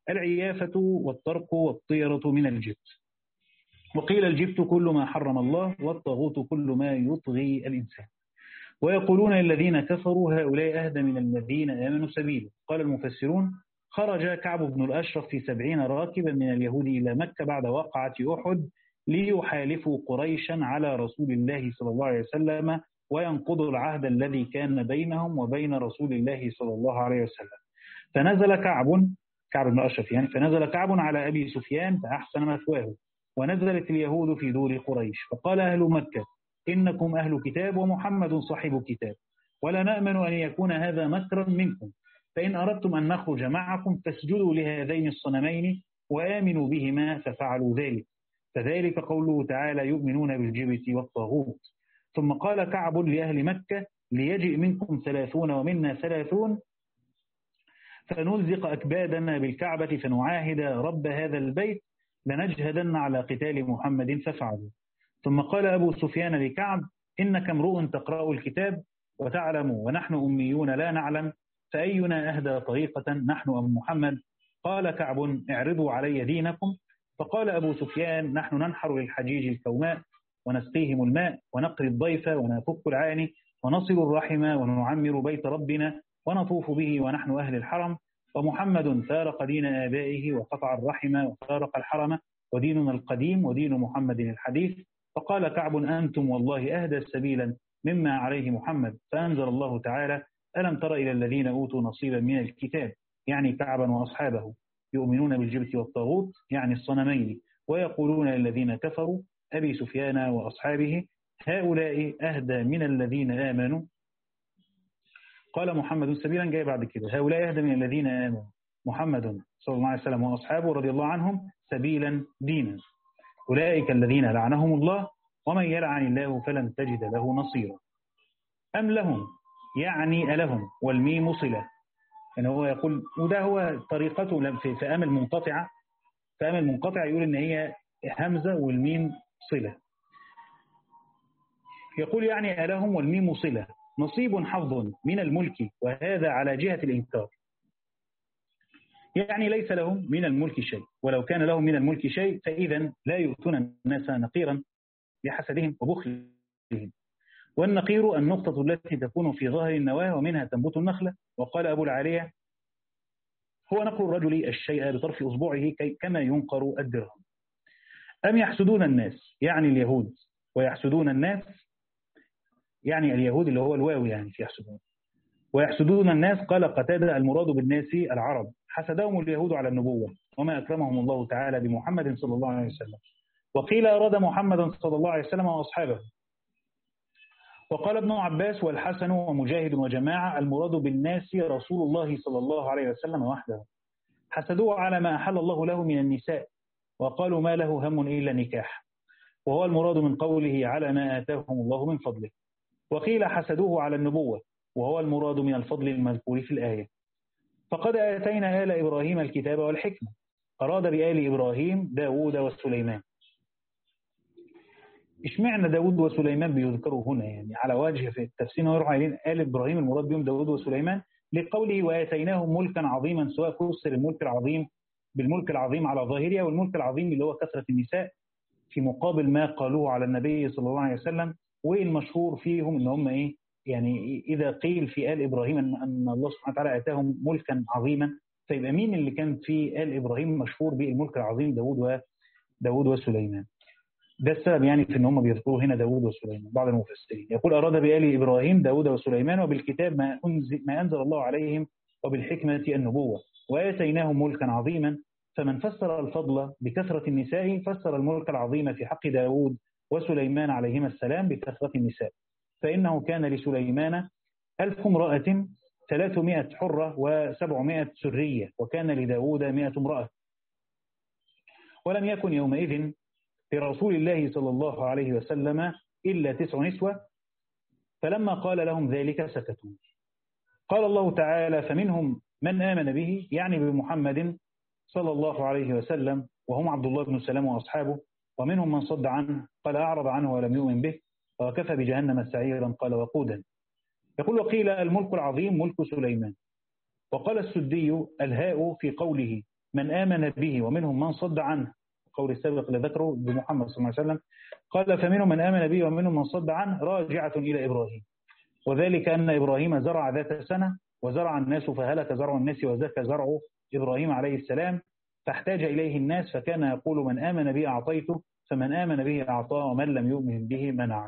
العيافة والطرق والطيرة من الجبت. وقيل الجبت كل ما حرم الله، والطاغوت كل ما يطغي الإنسان. ويقولون الذين كفروا هؤلاء أهدى من الذين آمنوا سبيلا. قال المفسرون: خرج كعب بن الأشرف في سبعين راكبا من اليهود إلى مكة بعد وقعة أحد ليحالفوا قريشا على رسول الله صلى الله عليه وسلم وينقضوا العهد الذي كان بينهم وبين رسول الله صلى الله عليه وسلم. فنزل كعب كعب بن الأشرف يعني فنزل كعب على أبي سفيان فأحسن مثواه، ونزلت اليهود في دور قريش. فقال أهل مكة: إنكم أهل كتاب ومحمد صاحب كتاب، ولا نأمن أن يكون هذا مكرا منكم، فإن أردتم أن نخرج معكم فاسجدوا لهذين الصنمين وآمنوا بهما، ففعلوا ذلك. فذلك قوله تعالى: يؤمنون بالجبت والطاغوت. ثم قال كعب لأهل مكة: ليجئ منكم ثلاثون ومنا ثلاثون فنلزق أكبادنا بالكعبة فنعاهد رب هذا البيت لنجهدن على قتال محمد، ففعلوا. ثم قال أبو سفيان لكعب: إنك امرؤ تقرأ الكتاب وتعلم ونحن أميون لا نعلم، فأينا أهدى طريقة نحن أم محمد؟ قال كعب: اعرضوا علي دينكم. فقال أبو سفيان: نحن ننحر للحجيج الكوماء ونسقيهم الماء ونقري الضيف ونفك العاني ونصل الرحم ونعمر بيت ربنا ونطوف به ونحن أهل الحرم، ومحمد فارق دين آبائه وقطع الرحم وفارق الحرم، وديننا القديم ودين محمد الحديث. فقال كعب: أنتم والله أهدى سبيلا مما عليه محمد. فأنزل الله تعالى: ألم تر إلى الذين أوتوا نصيبا من الكتاب، يعني كعبا وأصحابه، يؤمنون بالجبت والطاغوت، يعني الصنمين، ويقولون للذين كفروا أبي سفيان وأصحابه: هؤلاء أهدى من الذين آمنوا. قال محمد سبيلا جاي بعد كده: هؤلاء أهدى من الذين آمنوا محمد صلى الله عليه وسلم وأصحابه رضي الله عنهم سبيلا دينا، أولئك الذين لعنهم الله ومن يلعن الله فلن تجد له نصيرا. أم لهم يعني ألهم، والميم صلة، يعني هو يقول، وده هو طريقته في أم المنقطعة. في أم المنقطعة يقول إن هي همزة والميم صلة. يقول يعني ألهم والميم صلة نصيب حظ من الملك، وهذا على جهة الإنكار، يعني ليس لهم من الملك شيء، ولو كان لهم من الملك شيء فإذا لا يؤتون الناس نقيرا بحسدهم وبخلهم. والنقير النقطة التي تكون في ظاهر النواة ومنها تنبت النخلة. وقال أبو العالية: هو نقر الرجل الشيء بطرف أصبعه كما ينقر الدرهم. أم يحسدون الناس، يعني اليهود، ويحسدون الناس يعني اليهود اللي هو الواو يعني في يحسدون، ويحسدون الناس. قال قتادة: المراد بالناس العرب، حسدهم اليهود على النبوة وما أكرمهم الله تعالى بمحمد صلى الله عليه وسلم. وقيل أراد محمدا صلى الله عليه وسلم وأصحابه. وقال ابن عباس والحسن ومجاهد وجماعة: المراد بالناس رسول الله صلى الله عليه وسلم وحده، حسدوه على ما أحل الله له من النساء، وقالوا ما له هم إلا نكاح، وهو المراد من قوله على ما آتاهم الله من فضله. وقيل حسدوه على النبوة، وهو المراد من الفضل المذكور في الآية. فقد آتينا آل إبراهيم الكتاب والحكمة، أراد بآل إبراهيم داود وسليمان. اشمعنى داود وسليمان بيذكروا هنا؟ يعني على وجه في التفسير يروح علينا آل إبراهيم المراد بهم داود وسليمان لقوله وآتيناهم ملكا عظيما، سواء فسر الملك العظيم بالملك العظيم على ظاهرها، والملك العظيم اللي هو كثرة النساء في مقابل ما قالوه على النبي صلى الله عليه وسلم. والمشهور فيهم ان هم ايه؟ يعني اذا قيل في آل ابراهيم ان ان الله سبحانه وتعالى اتاهم ملكا عظيما، فيبقى مين اللي كان في آل ابراهيم مشهور بالملك العظيم؟ داود وداود وسليمان. ده السبب يعني في ان هم بيذكروا هنا داود وسليمان. بعض المفسرين يقول اراد بآل ابراهيم داود وسليمان، وبالكتاب ما انزل ما انزل الله عليهم، وبالحكمه النبوه، واتيناهم ملكا عظيما. فمن فسر الفضل بكثرة النساء فسر الملك العظيم في حق داود وسليمان عليهما السلام بكثرة النساء، فإنه كان لسليمان ألف امرأة ثلاثمائة حرة وسبعمائة سرية، وكان لداود مائة امرأة. ولم يكن يومئذ لرسول الله صلى الله عليه وسلم إلا تسع نسوة، فلما قال لهم ذلك سكتوا. قال الله تعالى فمنهم من آمن به، يعني بمحمد صلى الله عليه وسلم، وهم عبد الله بن سلام وأصحابه، ومنهم من صد عنه قال أعرض عنه ولم يؤمن به، وكفى بجهنم سعيرا قال وقودا. يقول وقيل الملك العظيم ملك سليمان. وقال السدي الهاء في قوله من آمن به ومنهم من صد عنه. قول السابق اللي ذكره بمحمد صلى الله عليه وسلم قال فمنهم من آمن به ومنهم من صد عنه راجعة إلى إبراهيم، وذلك أن إبراهيم زرع ذات سنة وزرع الناس فهلك زرع الناس وزكى زرع إبراهيم عليه السلام، فاحتاج إليه الناس فكان يقول من آمن به أعطيته، فمن آمن به أعطاه ومن لم يؤمن به منعه.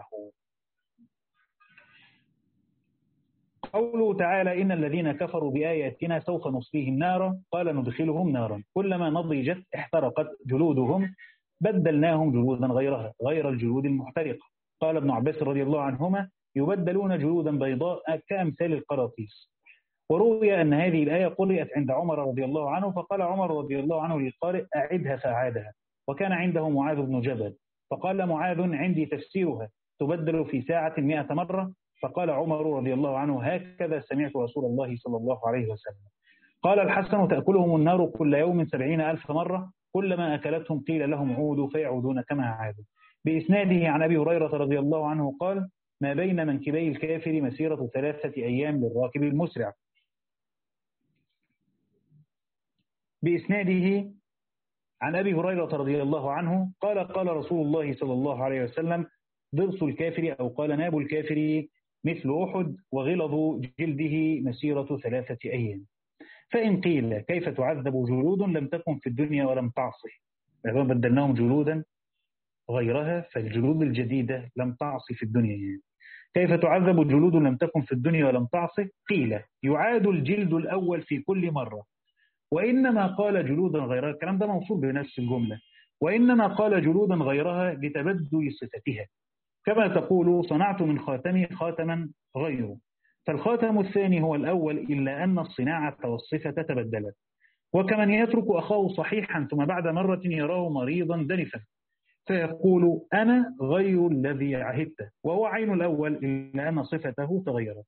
قوله تعالى إن الذين كفروا بآياتنا سوف نصليهم نارا قال ندخلهم نارا كلما نضجت احترقت جلودهم بدلناهم جلودا غيرها غير الجلود المحترقة. قال ابن عباس رضي الله عنهما يبدلون جلودا بيضاء كأمثال القراطيس. وروي أن هذه الآية قرأت عند عمر رضي الله عنه فقال عمر رضي الله عنه للقارئ أعدها فأعادها، وكان عنده معاذ بن جبل فقال معاذ عندي تفسيرها تبدل في ساعة مئة مرة، فقال عمر رضي الله عنه هكذا سمعت رسول الله صلى الله عليه وسلم. قال الحسن تأكلهم النار كل يوم سبعين ألف مرة كلما أكلتهم قيل لهم عودوا فيعودون كما عادوا. بإسناده عن أبي هريرة رضي الله عنه قال ما بين منكبي الكافر مسيرة ثلاثة أيام للراكب المسرع. بإسناده عن أبي هريرة رضي الله عنه قال قال رسول الله صلى الله عليه وسلم ضرس الكافر أو قال ناب الكافر مثل أحد وغلظ جلده مسيرة ثلاثة أيام. فإن قيل كيف تعذب جلود لم تكن في الدنيا ولم تعصي، بدلناهم جلودا غيرها فالجلود الجديدة لم تعصي في الدنيا يعني. كيف تعذب جلود لم تكن في الدنيا ولم تعصي؟ قيل يعاد الجلد الأول في كل مرة، وإنما قال جلودا غيرها، الكلام ده موصول بنفس الجملة، وإنما قال جلودا غيرها لتبدل صفتها، كما تقول صنعت من خاتمي خاتما غيره، فالخاتم الثاني هو الأول إلا أن الصناعة والصفة تبدلت. وكمن يترك أخاه صحيحا ثم بعد مرة يراه مريضا دنفا فيقول أنا غير الذي عهدته، وهو عين الأول إلا أن صفته تغيرت.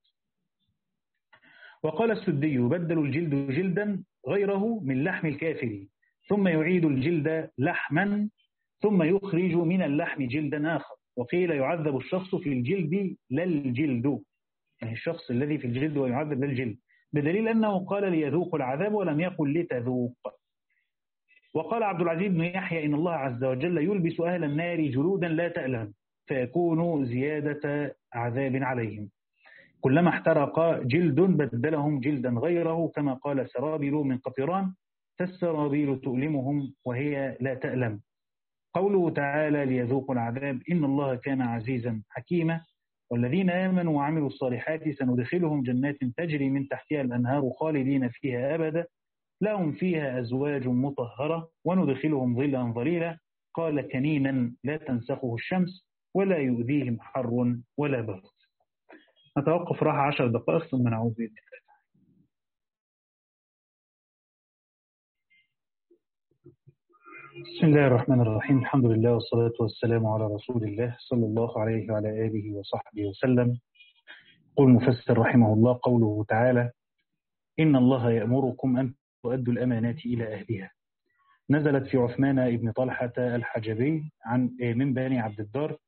وقال السدي يبدل الجلد جلدا غيره من لحم الكافر ثم يعيد الجلد لحما ثم يخرج من اللحم جلدا آخر. وقيل يعذب الشخص في الجلد لا الجلد، يعني الشخص الذي في الجلد ويعذب لا الجلد، بدليل أنه قال ليذوق العذاب ولم يقل لتذوق. وقال عبد العزيز بن يحيى إن الله عز وجل يلبس أهل النار جلودا لا تألم فيكون زيادة عذاب عليهم، كلما احترق جلد بدلهم جلدا غيره، كما قال سرابيل من قطران فالسرابيل تؤلمهم وهي لا تألم. قوله تعالى ليذوقوا العذاب إن الله كان عزيزا حكيما. والذين آمنوا وعملوا الصالحات سندخلهم جنات تجري من تحتها الأنهار خالدين فيها أبدا لهم فيها أزواج مطهرة وندخلهم ظلا ظليلا قال كنينا لا تنسخه الشمس ولا يؤذيهم حر ولا برد. نتوقف راحة عشر دقائق ثم نعود بإذن الله. بسم الله الرحمن الرحيم، الحمد لله والصلاة والسلام على رسول الله صلى الله عليه وعلى آله وصحبه وسلم. قول المفسر رحمه الله قوله تعالى إن الله يأمركم أن تؤدوا الأمانات إلى أهلها، نزلت في عثمان بن طلحة الحجبي عن من بني عبد الدار،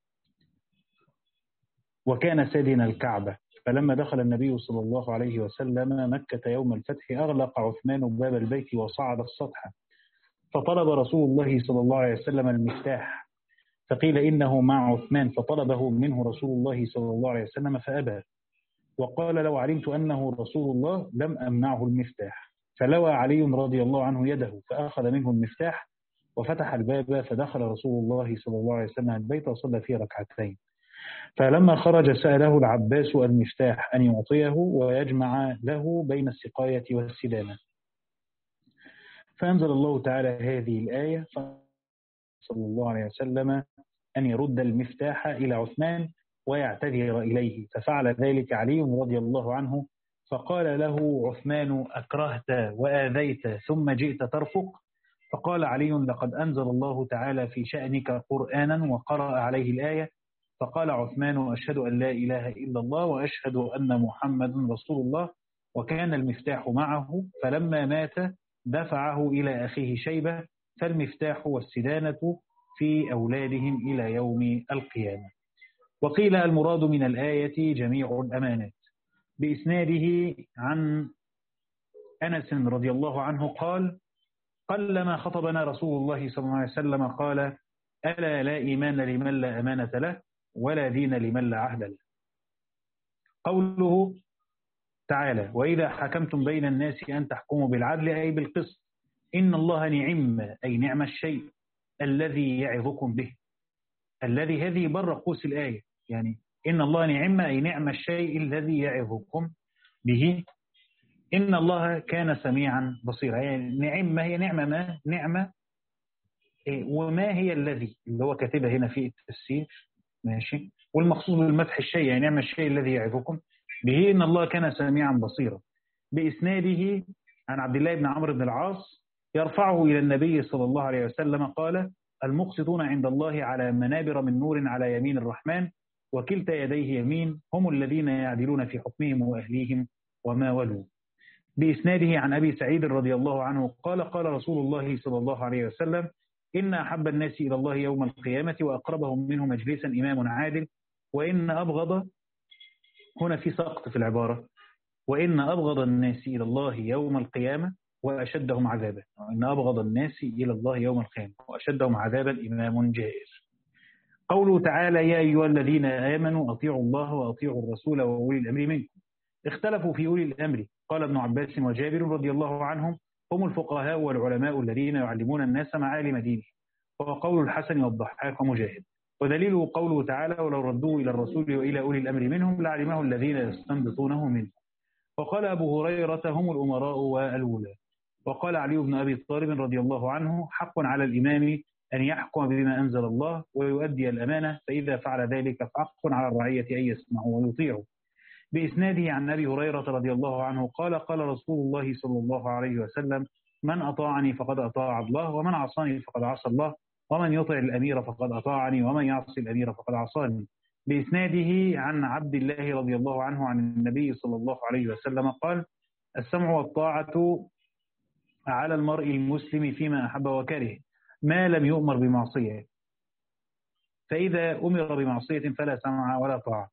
وكان سادن الكعبة، فلما دخل النبي صلى الله عليه وسلم مكة يوم الفتح أغلق عثمان باب البيت وصعد السطح، فطلب رسول الله صلى الله عليه وسلم المفتاح، فقيل إنه مع عثمان، فطلبه منه رسول الله صلى الله عليه وسلم فأبى، وقال لو علمت أنه رسول الله لم أمنعه المفتاح، فلوى علي رضي الله عنه يده فأخذ منه المفتاح وفتح الباب، فدخل رسول الله صلى الله عليه وسلم البيت وصلى فيه ركعتين، فلما خرج سأله العباس المفتاح أن يعطيه ويجمع له بين السقاية والسدانة، فأنزل الله تعالى هذه الآية صلى الله عليه وسلم أن يرد المفتاح إلى عثمان ويعتذر إليه، ففعل ذلك علي رضي الله عنه، فقال له عثمان أكرهت وآذيت ثم جئت ترفق، فقال علي لقد أنزل الله تعالى في شأنك قرآنا وقرأ عليه الآية، فقال عثمان أشهد أن لا إله إلا الله وأشهد أن محمد رسول الله، وكان المفتاح معه، فلما مات دفعه إلى أخيه شيبة، فالمفتاح والسدانة في أولادهم إلى يوم القيامة. وقيل المراد من الآية جميع الأمانات. بإسناده عن أنس رضي الله عنه قال قلما خطبنا رسول الله صلى الله عليه وسلم قال: ألا لا إيمان لمن لا أمانة له، ولا دين لمن لا عهد له. قوله تعالى: وإذا حكمتم بين الناس أن تحكموا بالعدل أي بالقسط، إن الله نعم أي نعم الشيء الذي يعظكم به. الذي هذه بر قوس الآية، يعني إن الله نعم أي نعم الشيء الذي يعظكم به. إن الله كان سميعا بصيرا، يعني نعمة هي نعمة ما نعمة إيه، وما هي الذي اللي هو كاتبها هنا في التفسير، ماشي، والمقصود بالمدح الشيء يعني نعم الشيء الذي يعظكم به. إن الله كان سميعا بصيرا. بإسناده عن عبد الله بن عمرو بن العاص يرفعه إلى النبي صلى الله عليه وسلم قال: المقسطون عند الله على منابر من نور على يمين الرحمن، وكلتا يديه يمين، هم الذين يعدلون في حكمهم وأهليهم وما ولوا. بإسناده عن أبي سعيد رضي الله عنه قال: قال رسول الله صلى الله عليه وسلم: إن أحب الناس إلى الله يوم القيامة وأقربهم منه مجلسا إمام عادل، وإن أبغض، هنا في سقط في العبارة، وإن أبغض الناس إلى الله يوم القيامة وأشدهم عذابا، وإن أبغض الناس إلى الله يوم القيامة وأشدهم عذابا إمام جائر. قوله تعالى: يا أيها الذين آمنوا أطيعوا الله وأطيعوا الرسول وأولي الأمر منكم. اختلفوا في أولي الأمر. قال ابن عباس وجابر رضي الله عنهم: هم الفقهاء والعلماء الذين يعلمون الناس معالم دينه. وقول الحسن والضحاك ومجاهد. ودليله قوله تعالى: ولو ردوه إلى الرسول وإلى أولي الأمر منهم لعلمه الذين يستنبطونه منه. وقال أبو هريرة: هم الأمراء والولاة. وقال علي بن أبي طالب رضي الله عنه: حق على الإمام أن يحكم بما أنزل الله ويؤدي الأمانة، فإذا فعل ذلك فحق على الرعية أن يسمعوا ويطيعوا. بإسناده عن أبي هريرة رضي الله عنه قال: قال رسول الله صلى الله عليه وسلم: من أطاعني فقد أطاع الله، ومن عصاني فقد عصى الله، ومن يطع الأمير فقد أطاعني، ومن يعصي الأمير فقد عصاني. بإسناده عن عبد الله رضي الله عنه عن النبي صلى الله عليه وسلم قال: السمع والطاعة على المرء المسلم فيما أحب وكره، ما لم يؤمر بمعصية، فإذا أمر بمعصية فلا سمع ولا طاعة.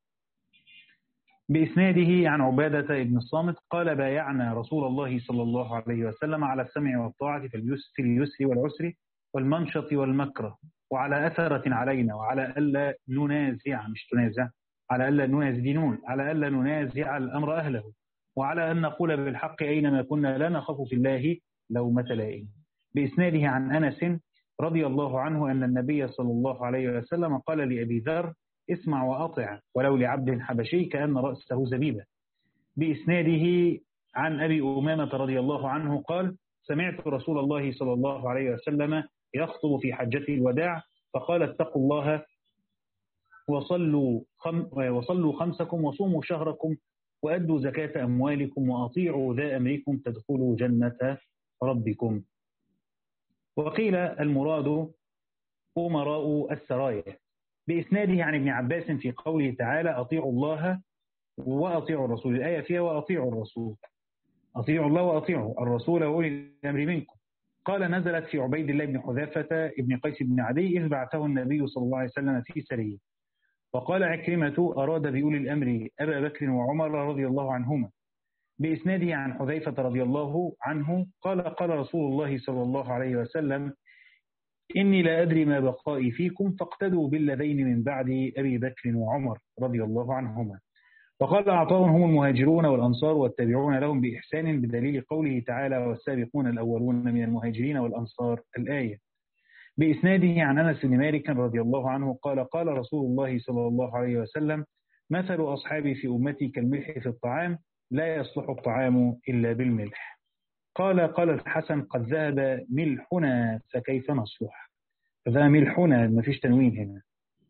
بإسناده عن عبادة بن الصامت قال: بايعنا رسول الله صلى الله عليه وسلم على السمع والطاعة في اليسر والعسر والمنشط والمكره، وعلى أثرة علينا، وعلى ألا ننازع، مش تنازع، على ألا ننازع على ألا ننازع الأمر أهله، وعلى أن نقول بالحق أينما كنا لا نخاف في الله لومة لائم. بإسناده عن أنس رضي الله عنه أن النبي صلى الله عليه وسلم قال لأبي ذر: اسمع وأطع ولو لعبد حبشي كأن رأسه زبيبة. بإسناده عن أبي أمامة رضي الله عنه قال: سمعت رسول الله صلى الله عليه وسلم يخطب في حجة الوداع فقال: اتقوا الله وصلوا, خم وصلوا خمسكم وصوموا شهركم وأدوا زكاة أموالكم وأطيعوا ذا أمركم تدخلوا جنة ربكم. وقيل المراد أمراء السرايا. بإسناده عن ابن عباس في قوله تعالى: أطيعوا الله وأطيعوا الرسول، الآية فيها وأطيعوا الرسول، أطيعوا الله وأطيعوا الرسول وأولي الأمر منكم. قال: نزلت في عبيد الله بن حذافة ابن قيس بن عدي إذ بعثه النبي صلى الله عليه وسلم في سرية. وقال عكرمة: أراد بأولي الأمر أبا بكر وعمر رضي الله عنهما. بإسناده عن حذيفة رضي الله عنه قال: قال رسول الله صلى الله عليه وسلم: إني لا أدري ما بقائي فيكم، فاقتدوا بالذين من بعد أبي بكر وعمر رضي الله عنهما. وقال عطاء: هم المهاجرون والأنصار والتابعون لهم بإحسان، بدليل قوله تعالى: والسابقون الأولون من المهاجرين والأنصار، الآية. بإسناده عن أنس بن مالك رضي الله عنه قال: قال رسول الله صلى الله عليه وسلم: مثل أصحابي في أمتي كالملح في الطعام، لا يصلح الطعام إلا بالملح. قال قال الحسن: قد ذهب ملحنا فكيف نصلح؟ فذا ملحنا، ما فيش تنوين هنا.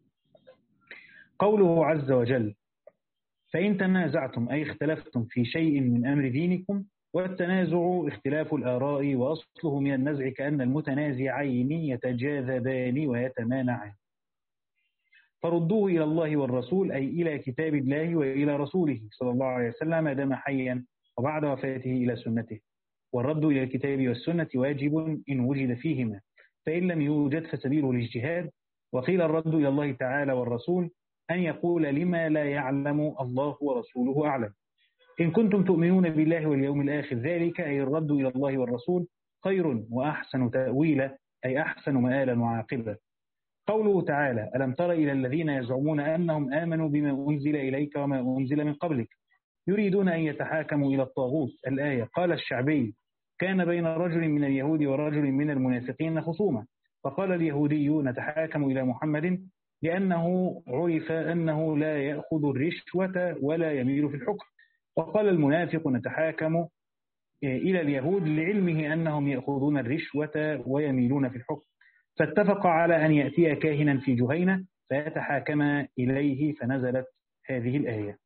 قوله عز وجل: فإن تنازعتم أي اختلفتم في شيء من أمر دينكم، والتنازع اختلاف الآراء، وأصله من النزع كأن المتنازعين يتجاذبان ويتمانعان، فردوه إلى الله والرسول أي إلى كتاب الله وإلى رسوله صلى الله عليه وسلم ما دام حيا، وبعد وفاته إلى سنته. والرد إلى الكتاب والسنة واجب إن وجد فيهما، فإن لم يوجد فسبيله الاجتهاد. وقيل الرد إلى الله تعالى والرسول أن يقول لما لا يعلم الله ورسوله أعلم. إن كنتم تؤمنون بالله واليوم الآخر، ذلك أي الرد إلى الله والرسول خير وأحسن تأويلا أي أحسن مآلا وعاقبة. قوله تعالى: ألم تر إلى الذين يزعمون أنهم آمنوا بما أنزل إليك وما أنزل من قبلك يريدون أن يتحاكموا إلى الطاغوت. الآية. قال الشعبي: كان بين رجل من اليهود ورجل من المنافقين خصومة، فقال اليهودي: نتحاكم إلى محمد لأنه عرف أنه لا يأخذ الرشوة ولا يميل في الحكم. وقال المنافق: نتحاكم إلى اليهود لعلمه أنهم يأخذون الرشوة ويميلون في الحكم. فاتفق على أن يأتي كاهنا في جهينة فيتحاكم إليه، فنزلت هذه الآية.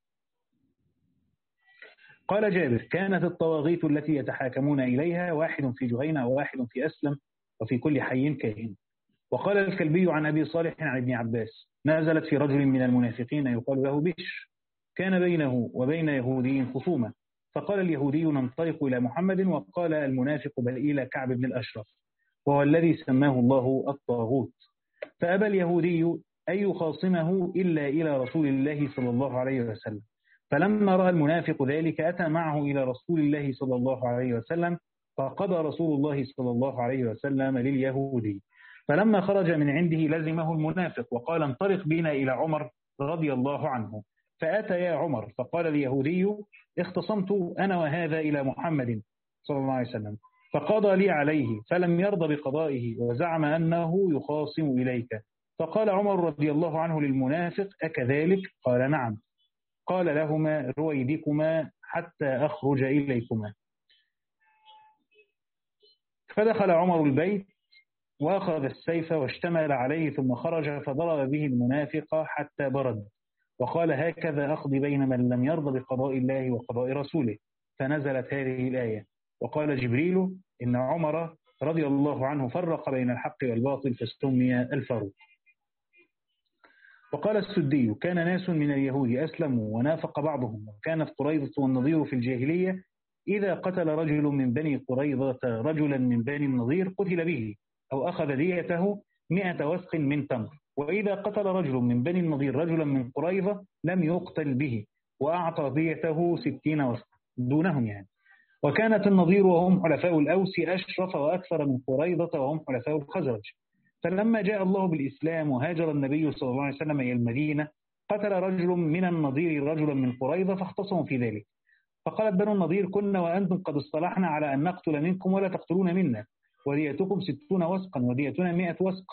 قال جابر: كانت الطواغيت التي يتحاكمون إليها واحد في جهينة وواحد في أسلم وفي كل حي كاهن. وقال الكلبي عن أبي صالح عن ابن عباس: نزلت في رجل من المنافقين يقال له بشر، كان بينه وبين يهودي خصومة، فقال اليهودي: ننطلق إلى محمد، وقال المنافق: بل إلى كعب بن الأشرف، وهو الذي سماه الله الطاغوت. فأبى اليهودي أن يخاصمه إلا إلى رسول الله صلى الله عليه وسلم. فلما رأى المنافق ذلك أتى معه إلى رسول الله صلى الله عليه وسلم، فقضى رسول الله صلى الله عليه وسلم لليهودي. فلما خرج من عنده لزمه المنافق وقال: انطلق بنا إلى عمر رضي الله عنه. فأتى يا عمر، فقال اليهودي: اختصمت أنا وهذا إلى محمد صلى الله عليه وسلم فقضى لي عليه، فلم يرضى بقضائه وزعم أنه يخاصم إليك. فقال عمر رضي الله عنه للمنافق: أكذلك؟ قال: نعم. قال لهما: رويدكما حتى أخرج إليكما. فدخل عمر البيت وأخذ السيف واشتمل عليه، ثم خرج فضرب به المنافق حتى برد، وقال: هكذا أقضي بين من لم يرضى بقضاء الله وقضاء رسوله. فنزلت هذه الآية. وقال جبريل: إن عمر رضي الله عنه فرق بين الحق والباطل فاستمي الفاروق. وقال السدي: كان ناس من اليهود أسلموا ونافق بعضهم، وكانت قريظة والنضير في الجاهلية إذا قتل رجل من بني قريظة رجلا من بني النضير قتل به أو أخذ ديته مئة وسق من تمر، وإذا قتل رجل من بني النضير رجلا من قريظة لم يقتل به وأعطى ديته ستين وسق دونهم يعني. وكانت النضير وهم حلفاء الأوس أشرف وأكثر من قريظة وهم حلفاء الخزرج. فلما جاء الله بالإسلام وهاجر النبي صلى الله عليه وسلم إلى المدينة قتل رجل من النضير رجلا من قريظة فاختصموا في ذلك. فقالت بنو النضير: كنا وأنتم قد اصطلحنا على أن نقتل منكم ولا تقتلون منا، وديتكم ستون وسقا وديتنا مئة وسق،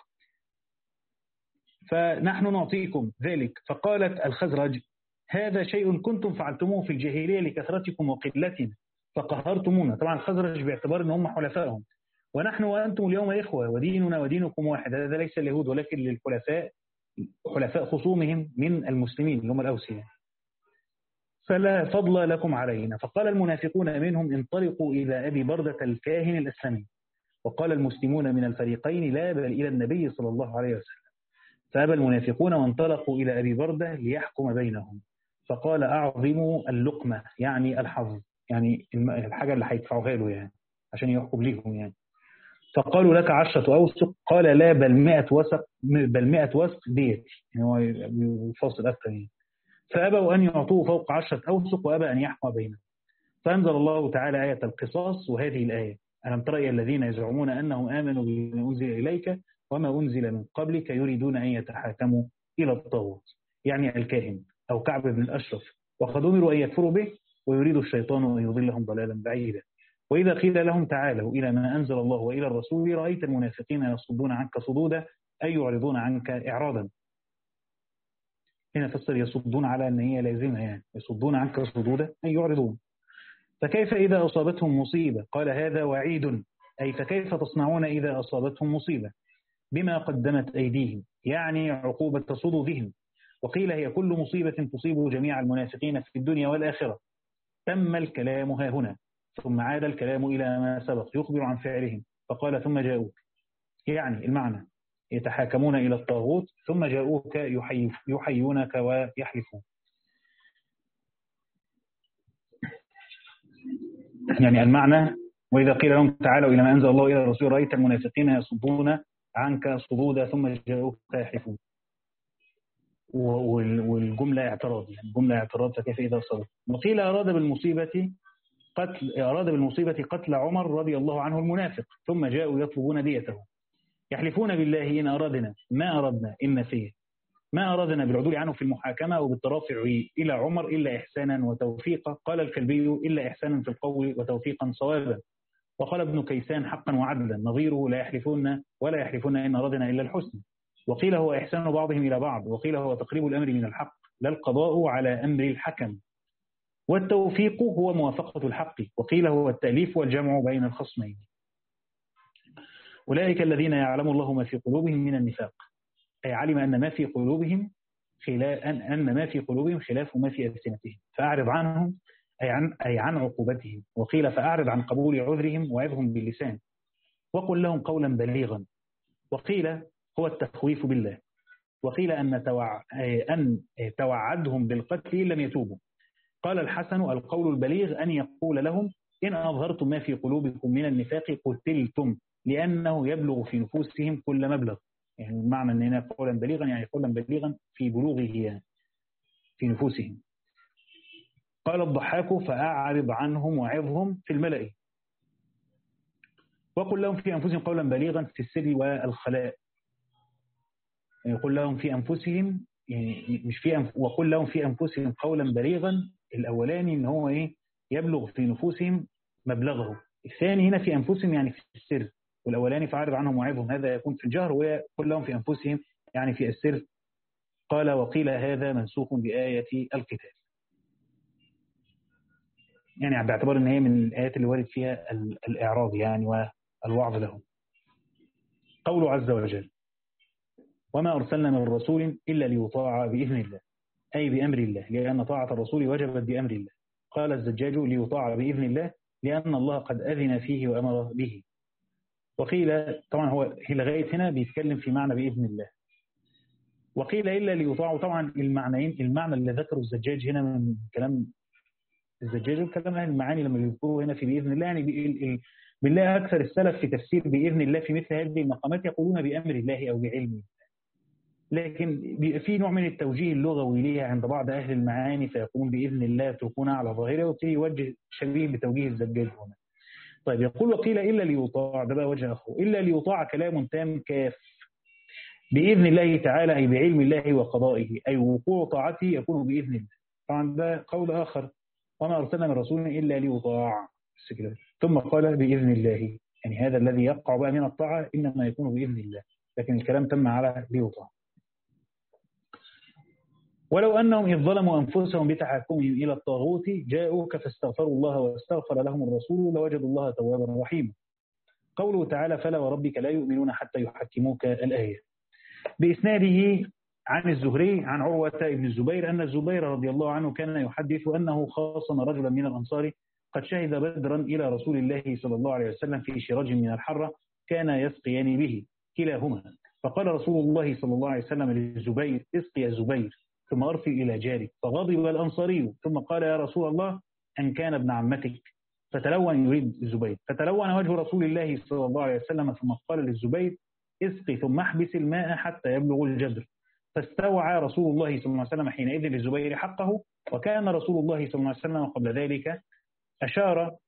فنحن نعطيكم ذلك. فقالت الخزرج: هذا شيء كنتم فعلتموه في الجاهلية لكثرتكم وقلتنا فقهرتمونا. طبعا الخزرج باعتبار أن هم حلفائهم، ونحن وأنتم اليوم إخوة وديننا ودينكم واحد. هذا ليس اليهود ولكن للحلفاء، حلفاء خصومهم من المسلمين اللي هم الأوسياء، فلا فضل لكم علينا. فقال المنافقون منهم: انطلقوا إلى أبي بردة الكاهن الأسلمي. وقال المسلمون من الفريقين: لا، بل إلى النبي صلى الله عليه وسلم. فأبى المنافقون وانطلقوا إلى أبي بردة ليحكم بينهم. فقال: أعظموا اللقمة، يعني الحظ، يعني الحاجة اللي هيدفعوها له يعني عشان يحكم ليهم يعني. فقالوا: لك عشرة أوسق. قال: لا، بل مئة وسق، بل مئة وسق ديتي، يعني هو يفاصل أكثر يعني. فأبوا أن يعطوه فوق عشرة أوسق وأبى أن يحكم بينهم. فأنزل الله تعالى آية القصاص، وهذه الآية: ألم تر إلى الذين يزعمون أنهم آمنوا بما أنزل إليك وما أنزل من قبلك يريدون أن يتحاكموا إلى الطاغوت، يعني الكاهن أو كعب بن الأشرف، وقد أمروا أن يكفروا به ويريد الشيطان أن يضلهم ضلالا بعيدا. وإذا قيل لهم تعالوا إلى ما أنزل الله وإلى الرسول رأيت المنافقين يصدون عنك صدودا أي يعرضون عنك إعراضا. هنا فسر يصدون على أن هي لازمة، يعني يصدون عنك صدودا أي يعرضون. فكيف إذا أصابتهم مصيبة؟ قال: هذا وعيد، أي فكيف تصنعون إذا أصابتهم مصيبة بما قدمت أيديهم، يعني عقوبة صدودهم. وقيل: هي كل مصيبة تصيب جميع المنافقين في الدنيا والآخرة. تم الكلام ها هنا، ثم عاد الكلام إلى ما سبق يخبر عن فعلهم. فقال: ثم جاءوك، يعني المعنى يتحاكمون إلى الطاغوت ثم جاءوك يحي يحيونك ويحلفون. يعني المعنى: وإذا قيل لهم تعالوا إلى ما أنزل الله إلى الرسول رأيت المنافقين يصدون عنك صدودا ثم جاءوك يحلفون. والجملة اعتراض، يعني جملة اعتراض فكيف إذا صدق. وقيل أراد بالمصيبة قتل أراد بالمصيبة قتل عمر رضي الله عنه المنافق، ثم جاءوا يطلبون ديته، يحلفون بالله إن أردنا ما أردنا إن فيه ما أردنا بالعدول عنه في المحاكمة وبالترافع إلى عمر إلا إحسانا وتوفيقا. قال الكلبي إلا إحسانا في القول وتوفيقا صوابا. وقال ابن كيسان حقا وعدلا نظيره لا يحلفون ولا يحلفون إن أردنا إلا الحسن. وقيل هو إحسان بعضهم إلى بعض، وقيل هو تقريب الأمر من الحق لا القضاء على أمر الحكم. والتوفيق هو موافقة الحق، وقيل هو التأليف والجمع بين الخصمين. أولئك الذين يعلم الله ما في قلوبهم من النفاق، أي علم أن ما في قلوبهم خلاف أن ما في قلوبهم خلاف ما في ألسنتهم، فأعرض عنهم أي عن أي عن عقوبتهم. وقيل فأعرض عن قبول عذرهم وعظهم باللسان، وقل لهم قولا بليغا. وقيل هو التخويف بالله. وقيل أن توع... أن توعدهم بالقتل إن لم يتوبوا. قال الحسن القول البليغ أن يقول لهم إن أظهرتم ما في قلوبكم من النفاق قتلتم، لأنه يبلغ في نفوسهم كل مبلغ. يعني المعنى أن هنا قولا بليغا يعني قولا بليغا في بلوغه يعني في نفوسهم. قال الضحاك فأعرض عنهم وعظهم في الملأ، وقل لهم في أنفسهم قولا بليغا في السر والخلاء. يقول لهم في أنفسهم يعني مش في أنف... وقل لهم في أنفسهم قولا بليغا. الأولاني إن هو إيه يبلغ في نفوسهم مبلغه، الثاني هنا في أنفسهم يعني في السر، والأولاني فأعرض عنهم وعظهم هذا يكون في الجهر، وقل لهم في أنفسهم يعني في السر. قال وقيل هذا منسوخ بآية القتال، يعني باعتبار ان هي من الآيات اللي وارد فيها الإعراض يعني والوعظ لهم. قوله عز وجل وما أرسلنا من رسول إلا ليطاع بإذن الله، أي بأمر الله، لأن طاعة الرسول وجبت بأمر الله. قال الزجاج ليطاع بإذن الله لأن الله قد أذن فيه وأمر به. وقيل طبعا هو لغاية هنا بيتكلم في معنى بإذن الله. وقيل إلا ليطاع، طبعا المعنيين المعنى اللي ذكره الزجاج هنا من كلام الزجاج والكلام أهل المعاني لما بيذكروا هنا في بإذن الله يعني بالله أكثر السلف في تفسير بإذن الله في مثل هذه المقامات يقولون بأمر الله أو بعلمه، لكن في نوع من التوجيه اللغوي ليها عند بعض أهل المعاني فيقولون بإذن الله تكون على ظاهره، ويبتدي يوجه شبيه بتوجيه الزجاج هنا. طيب يقول وقيل إلا ليطاع، ده بقى وجه أخوه، إلا ليطاع كلام تام كاف بإذن الله تعالى أي بعلم الله وقضائه، أي وقوع طاعته يكون بإذن الله. طبعا ده قول آخر وما أرسلنا من رسول إلا ليطاع، ثم قال بإذن الله، يعني هذا الذي يقع بقى من الطاعة إنما يكون بإذن الله، لكن الكلام تم على ليطاع. ولو أنهم إذ ظلموا أنفسهم بتحكمهم إلى الطاغوت جاءوك فاستغفروا الله واستغفر لهم الرسول لوجدوا الله توابا رحيما. قوله تعالى فلا وربك لا يؤمنون حتى يحكموك الآية. بإسناده عن الزهري عن عروة بن الزبير أن الزبير رضي الله عنه كان يحدث أنه خاصم رجلا من الأنصار قد شهد بدرا إلى رسول الله صلى الله عليه وسلم في شراج من الحرة كان يسقيان به كلاهما، فقال رسول الله صلى الله عليه وسلم للزبير اسقي يا زبير ثم أرسل إلى جارك، فغضب الأنصاري ثم قال يا رسول الله أن كان ابن عمتك، فتلون يريد الزبير، فتلون وجه رسول الله صلى الله عليه وسلم ثم قال للزبير اسقي ثم احبس الماء حتى يبلغ الجدر، فاستوعى رسول الله صلى الله عليه وسلم حينئذ للزبير حقه. وكان رسول الله صلى الله عليه وسلم قبل ذلك أشار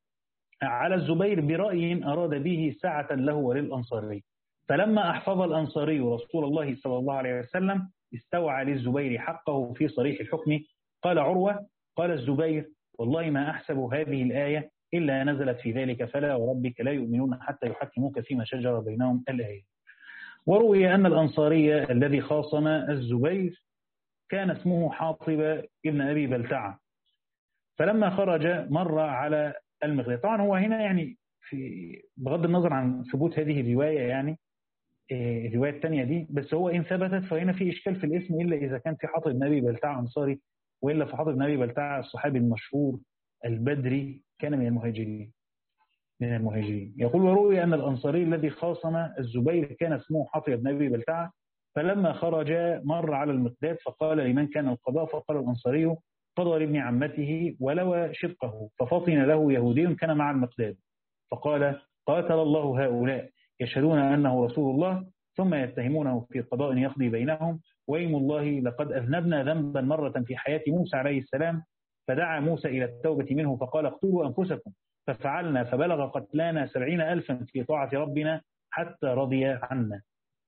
على الزبير برأي أراد به سعة له وللأنصاري، فلما أحفظ الأنصاري رسول الله صلى الله عليه وسلم استوعى للزبير حقه في صريح الحكم. قال عروة قال الزبير والله ما أحسب هذه الآية إلا نزلت في ذلك فلا وربك لا يؤمنون حتى يحكموك فيما شجر بينهم الآية. وروي أن الأنصاري الذي خاصم الزبير كان اسمه حاطب ابن أبي بلتعة، فلما خرج مر على المغرب. طبعا هو هنا يعني في بغض النظر عن ثبوت هذه الرواية يعني الرواية الثانية دي، بس هو إن ثبتت فهنا في إشكال في الاسم إلا إذا كان في حاطب بن أبي بلتعة أنصاري، وإلا في حاطب بن أبي بلتعة الصحابي المشهور البدري كان من المهاجرين من المهاجرين. يقول وروي أن الأنصاري الذي خاصم الزبير كان اسمه حاطب بن أبي بلتعة، فلما خرج مر على المقداد فقال لمن كان القضاء، فقال الأنصاري قضى لابن عمته ولوى شقه، ففطن له يهودي كان مع المقداد فقال قاتل الله هؤلاء يشهدون أنه رسول الله ثم يتهمونه في قضاء يقضي بينهم، وإيم الله لقد أذنبنا ذنبا مرة في حياة موسى عليه السلام فدعا موسى إلى التوبة منه فقال اقتلوا أنفسكم، ففعلنا فبلغ قتلانا سبعين ألفا في طاعة ربنا حتى رضي عنا.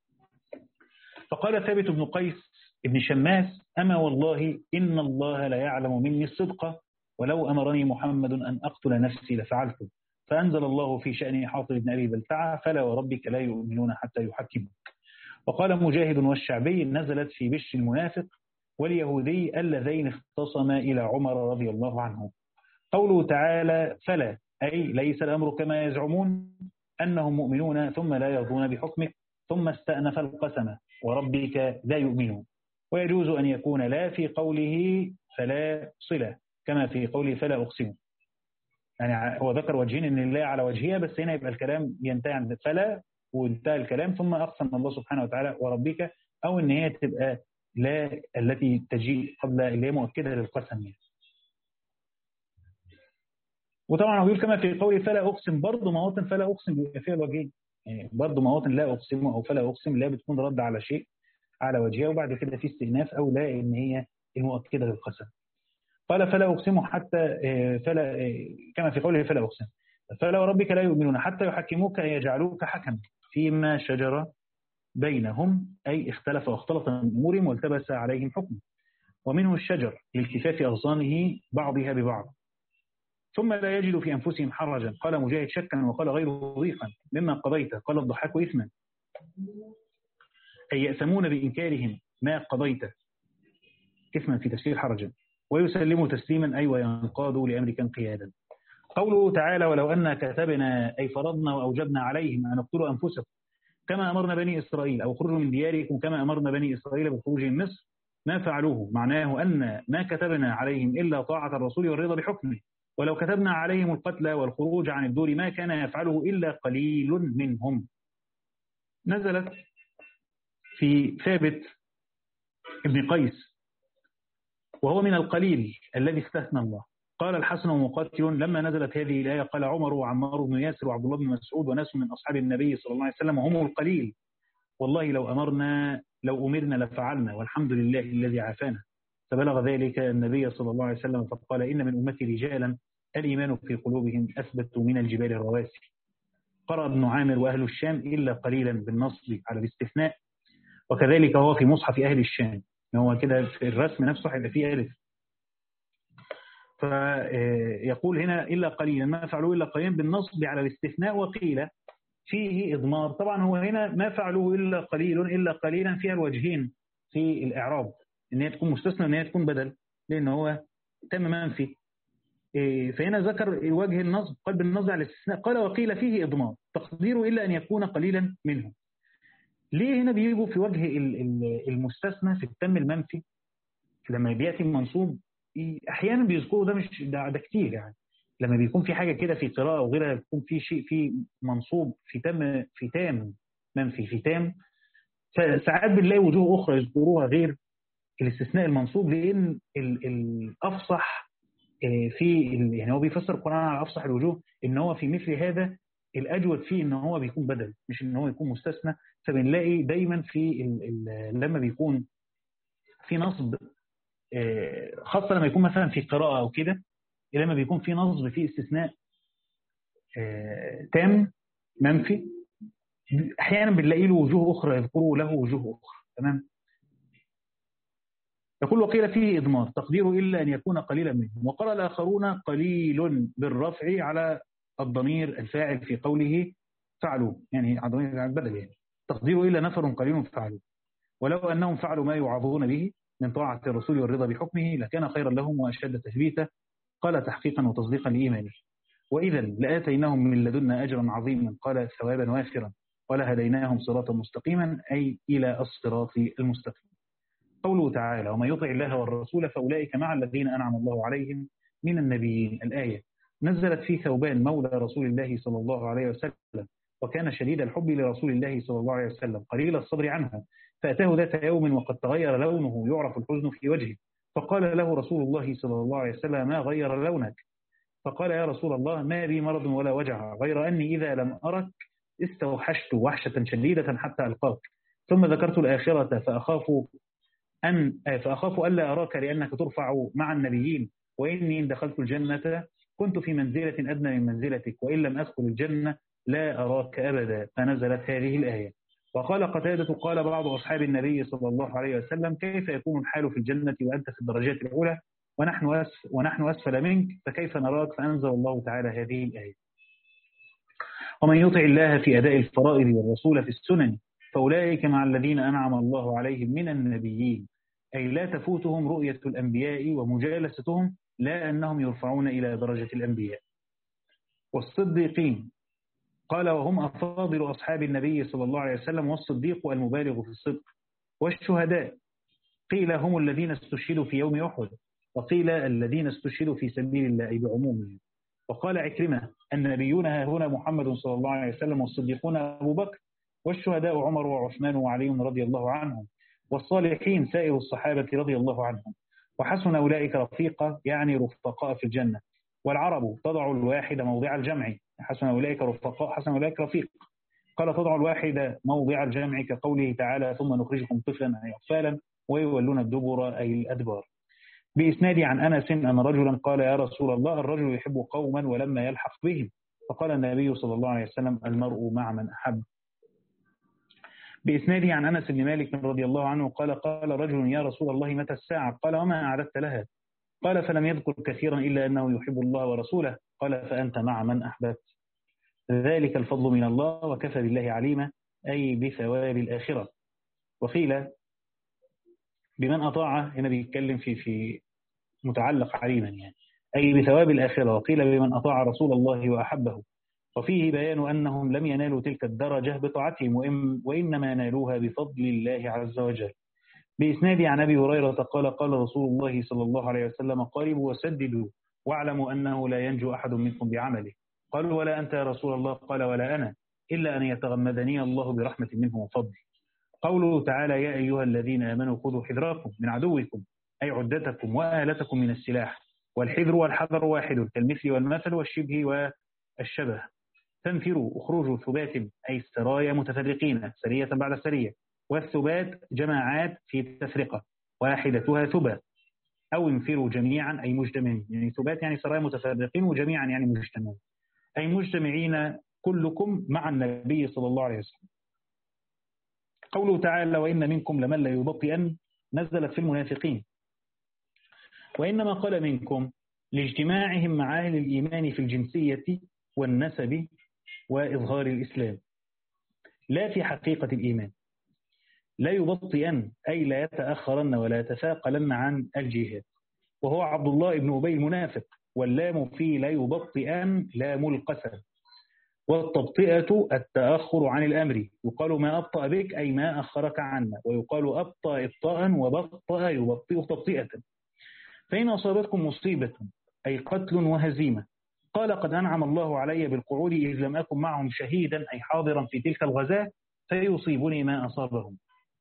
فقال ثابت بن قيس ابن شماس أما والله إن الله لا يعلم مني الصدق، ولو أمرني محمد أن أقتل نفسي لفعلته. فأنزل الله في شأن حاطب بن أبي بلتعة فلا وربك لا يؤمنون حتى يحكموا. وقال مجاهد والشعبي نزلت في بش المنافق واليهودي اللذين اختصما إلى عمر رضي الله عنه. قوله تعالى فلا أي ليس الأمر كما يزعمون أنهم مؤمنون ثم لا يرضون بحكمك، ثم استأنف القسم وربك لا يؤمنون. ويجوز أن يكون لا في قوله فلا صلة كما في قوله فلا أقسم، يعني هو ذكر وجهين ان الله على وجهها، بس هنا يبقى الكلام ينتهي عند فلا وانتهى الكلام ثم أقسم الله سبحانه وتعالى وربك، أو ان هي تبقى لا التي تجي قبل اللي هي مؤكدة للقسم يعني. وطبعا هو يقول كما في قوله فلا أقسم برضه مواطن فلا أقسم بيبقى فيها الوجهين، يعني برضه مواطن لا أقسم أو فلا أقسم لا بتكون رد على شيء على وجهها وبعد كده في استئناف أو لا إن هي المؤكدة للقسم. قال فلا أقسم حتى فلا كما في قوله فلا أقسم فلا وربك لا يؤمنون حتى يحكموك أن يجعلوك حكما فيما شجر بينهم، أي اختلف واختلط من أمورهم والتبس عليهم حكم. ومنه الشجر لالتفاف أغصانه بعضها ببعض ثم لا يجد في أنفسهم حرجا. قال مجاهد شكا وقال غيره ضيقا مما قضيت. قال الضحاك إثما أي يأثمون بإنكارهم ما قضيت إثما في تفسير حرجا، ويسلموا تسليما أي وينقادوا لأمرك انقيادا. قوله تعالى ولو أن كتبنا أي فرضنا وأوجبنا عليهم أن اقتلوا أنفسكم كما أمرنا بني إسرائيل أو خرجوا من دياركم كما أمرنا بني إسرائيل بخروج من مصر ما فعلوه، معناه أن ما كتبنا عليهم إلا طاعة الرسول والرضا بحكمه، ولو كتبنا عليهم القتل والخروج عن الدور ما كان يفعله إلا قليل منهم. نزلت في ثابت ابن قيس وهو من القليل الذي استثنى الله. قال الحسن ومقاتل لما نزلت هذه الآية قال عمر وعمار بن ياسر وعبد الله بن مسعود وناس من أصحاب النبي صلى الله عليه وسلم هم القليل، والله لو أمرنا لو أمرنا لفعلنا والحمد لله الذي عافانا. فبلغ ذلك النبي صلى الله عليه وسلم فقال إن من أمتي رجالا الإيمان في قلوبهم أثبت من الجبال الرواسي. قرأ ابن عامر وأهل الشام إلا قليلا بالنصب على الاستثناء، وكذلك هو في مصحف أهل الشام، هو كده في الرسم نفسه هيبقى فيه ألف، فيقول هنا إلا قليلا ما فعلوه إلا قليلا بالنصب على الاستثناء، وقيل فيه إضمار. طبعا هو هنا ما فعلوه إلا قليل إلا قليلا فيها الوجهين في الإعراب، إن هي تكون مستثنى وإن هي تكون بدل، لأن هو تم منفي. فهنا ذكر وجه النصب قال بالنصب على الاستثناء، قال وقيل فيه إضمار تقديره إلا أن يكون قليلا منه. ليه هنا بيجوا في وجه المستثنى في التم المنفي لما بيأتي منصوب؟ أحيانا بيذكروا ده مش ده, ده كتير يعني، لما بيكون في حاجة كده في قراءة وغيرها بيكون في شيء في منصوب في تم في تام منفي في تام، فساعات بنلاقي وجوه أخرى يذكروها غير الاستثناء المنصوب، لأن الأفصح في يعني هو بيفسر القرآن على أفصح الوجوه إن هو في مثل هذا الأجود فيه إن هو بيكون بدل مش إن هو يكون مستثنى. فبنلاقي دايما في ال ال لما بيكون في نصب خاصة لما يكون مثلا في قراءة أو كده، لما بيكون في نصب في استثناء تام منفي أحيانا بنلاقي له وجوه أخرى يذكروا له وجوه أخرى. تمام. يقول وقيل فيه إضمار تقديره إلا أن يكون قليلا منه. وقال الآخرون قليل بالرفع على الضمير الفاعل في قوله فعلوا، يعني على ضمير البدل، يعني تقديره إلا نفر قليل فعلوا ولو أنهم فعلوا ما يوعظون به من طاعة الرسول والرضا بحكمه لكان خيرا لهم وأشد تثبيتا. قال تحقيقا وتصديقا لإيمانه وإذا لآتيناهم من لدنا أجرا عظيما قال ثوابا وافرا ولهديناهم صراطا مستقيما أي إلى الصراط المستقيم. قوله تعالى ومن يطع الله والرسول فأولئك مع الذين أنعم الله عليهم من النبيين. الآية نزلت في ثوبان مولى رسول الله صلى الله عليه وسلم وكان شديد الحب لرسول الله صلى الله عليه وسلم قليل الصبر عنها، فأتاه ذات يوم وقد تغير لونه يعرف الحزن في وجهه، فقال له رسول الله صلى الله عليه وسلم ما غير لونك؟ فقال يا رسول الله ما بي مرض ولا وجع غير أني إذا لم أرك استوحشت وحشة شديدة حتى ألقاك، ثم ذكرت الآخرة فأخاف أن فأخاف ألا أراك لأنك ترفع مع النبيين وإني إن دخلت الجنة كنت في منزلة أدنى من منزلتك، وإن لم أدخل الجنة لا أراك أبدا. فنزلت هذه الآية. وقال قتادة قال بعض أصحاب النبي صلى الله عليه وسلم: كيف يكون الحال في الجنة وأنت في الدرجات الأولى ونحن أسفل, ونحن أسفل منك، فكيف نراك؟ فأنزل الله تعالى هذه الآية: ومن يطع الله في أداء الفرائض والرسول في السنن فأولئك مع الذين أنعم الله عليهم من النبيين، أي لا تفوتهم رؤية الأنبياء ومجالستهم، لا أنهم يرفعون إلى درجة الأنبياء. والصديقين قال: وهم أفاضل أصحاب النبي صلى الله عليه وسلم، والصديق المبالغ في الصدق. والشهداء قيل: هم الذين استشهدوا في يوم أحد، وقيل: الذين استشهدوا في سبيل الله بعمومهم. وقال عكرمة: النبيون ها هنا محمد صلى الله عليه وسلم، والصديقون أبو بكر، والشهداء عمر وعثمان وعلي رضي الله عنهم، والصالحين سائر الصحابة رضي الله عنهم، وحسن أولئك رفيقا، يعني رفقاء في الجنة. والعرب تضع الواحد موضع الجمع، حسن أولئك رفقاء، حسن أولئك رفيق. قال: تضع الواحد موضع الجمع كقوله تعالى: ثم نخرجكم طفلا أي أطفالا ويولون الدبر أي الأدبار. بإسناد عن أنس أن رجلا قال: يا رسول الله، الرجل يحب قوما ولما يلحق بهم، فقال النبي صلى الله عليه وسلم: المرء مع من أحب. بإسناد عن أنس بن مالك رضي الله عنه قال: قال رجل: يا رسول الله، متى الساعة؟ قال: وما أعددت لها؟ قال: فلم يذكر كثيرا إلا أنه يحب الله ورسوله. قال: فأنت مع من أحببت. ذلك الفضل من الله وكفى بالله عليما، أي بثواب الآخرة. وقيل بمن أطاع، هنا بيتكلم في في متعلق عليما يعني، أي بثواب الآخرة. وقيل بمن أطاع رسول الله وأحبه، وفيه بيان أنهم لم ينالوا تلك الدرجة بطاعتهم، وإنما نالوها بفضل الله عز وجل. بإسناد عن أبي هريرة قال: قال رسول الله صلى الله عليه وسلم: قاربوا وسددوا واعلموا أنه لا ينجو أحد منكم بعمله. قالوا: ولا أنت يا رسول الله؟ قال: ولا أنا، إلا أن يتغمدني الله برحمة منه وفضل. قوله تعالى: يا أيها الذين آمنوا خذوا حذركم من عدوكم، أي عدتكم وآلتكم من السلاح. والحذر والحذر واحد، كالمثل والمثل والشبه والشبه. تنفروا اخرجوا ثبات، أي السرايا متفرقين سرية بعد سرية. والثبات جماعات في تفرقة، واحدتها ثبات. أو انفروا جميعا، أي مجتمعين، يعني ثبات يعني سرايا متفرقين، وجميعا يعني مجتمعين، أي مجتمعين كلكم مع النبي صلى الله عليه وسلم. قوله تعالى: وإن منكم لمن لا يبطئن، نزلت في المنافقين، وإنما قال منكم لاجتماعهم مع أهل الإيمان في الجنسية والنسب وإظهار الإسلام، لا في حقيقة الإيمان. لا يبطئن أي لا يتأخرن ولا يتثاقلن عن الجهاد. وهو عبد الله بن أبي المنافق، واللام في لا يبطئن لام القسم. والتبطئة التأخر عن الأمر، يقال ما أبطأ بك أي ما أخرك عنا، ويقال أبطأ إبطاء وبطأ يبطئ تبطئة. فإن أصابتكم مصيبة أي قتل وهزيمة قال: قد أنعم الله علي بالقعود إذ لم أكن معهم شهيدا، أي حاضرا في تلك الغزاة، فيصيبني ما أصابهم.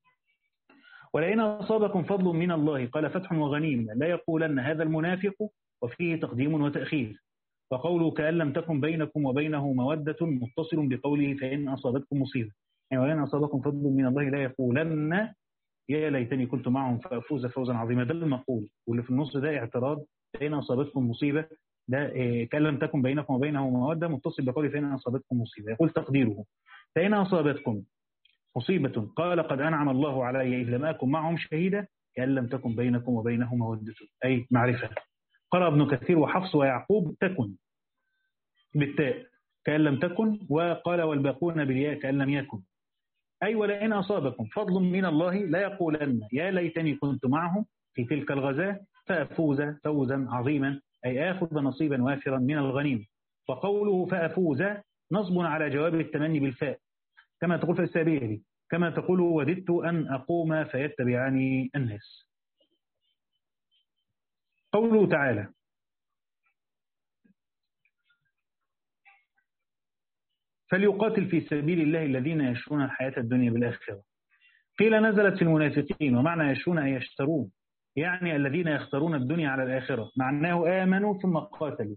ولئن أصابكم فضل من الله قال: فتح وغنيمة، لا يقولن هذا المنافق، وفيه تقديم وتأخير. وقوله كأن لم تكن بينكم وبينه مودة متصل بقوله فإن أصابتكم مصيبة، يعني ولئن أصابكم فضل من الله لا يقولن يا ليتني كنت معهم فأفوز فوزا عظيما. ده المقول، واللي في النص ده اعتراض. فإن أصابتكم مصيبة ده إيه؟ كأن لم تكن بينكم وبينه مودة متصل بقوله فإن أصابتكم مصيبة. يقول تقديره: فإن أصابتكم مصيبة قال: قد أنعم الله علي إذ لم أكن معهم شهيدا، كأن لم تكن بينكم وبينه مودة، أي معرفة. قرأ ابن كثير وحفص ويعقوب تكن بالتاء كأن لم تكن، وقال والباقون بالياء كأن لم يكن، أي ولئن أصابكم فضل من الله لا يقولن يا ليتني كنت معهم في تلك الغزاة فأفوز فوزا عظيما، أي آخذ نصيبا وافرا من الغنيمة. وقوله فأفوز نصب على جواب التمني بالفاء، كما تقول في السابية، كما تقول وددت أن أقوم فيتبعني الناس. قوله تعالى: فليقاتل في سبيل الله الذين يشرون الحياة الدنيا بالآخرة. قيل نزلت في المنافقين، ومعنى يشرون أي يشترون، يعني الذين يختارون الدنيا على الآخرة، معناه آمنوا ثم قاتلوا.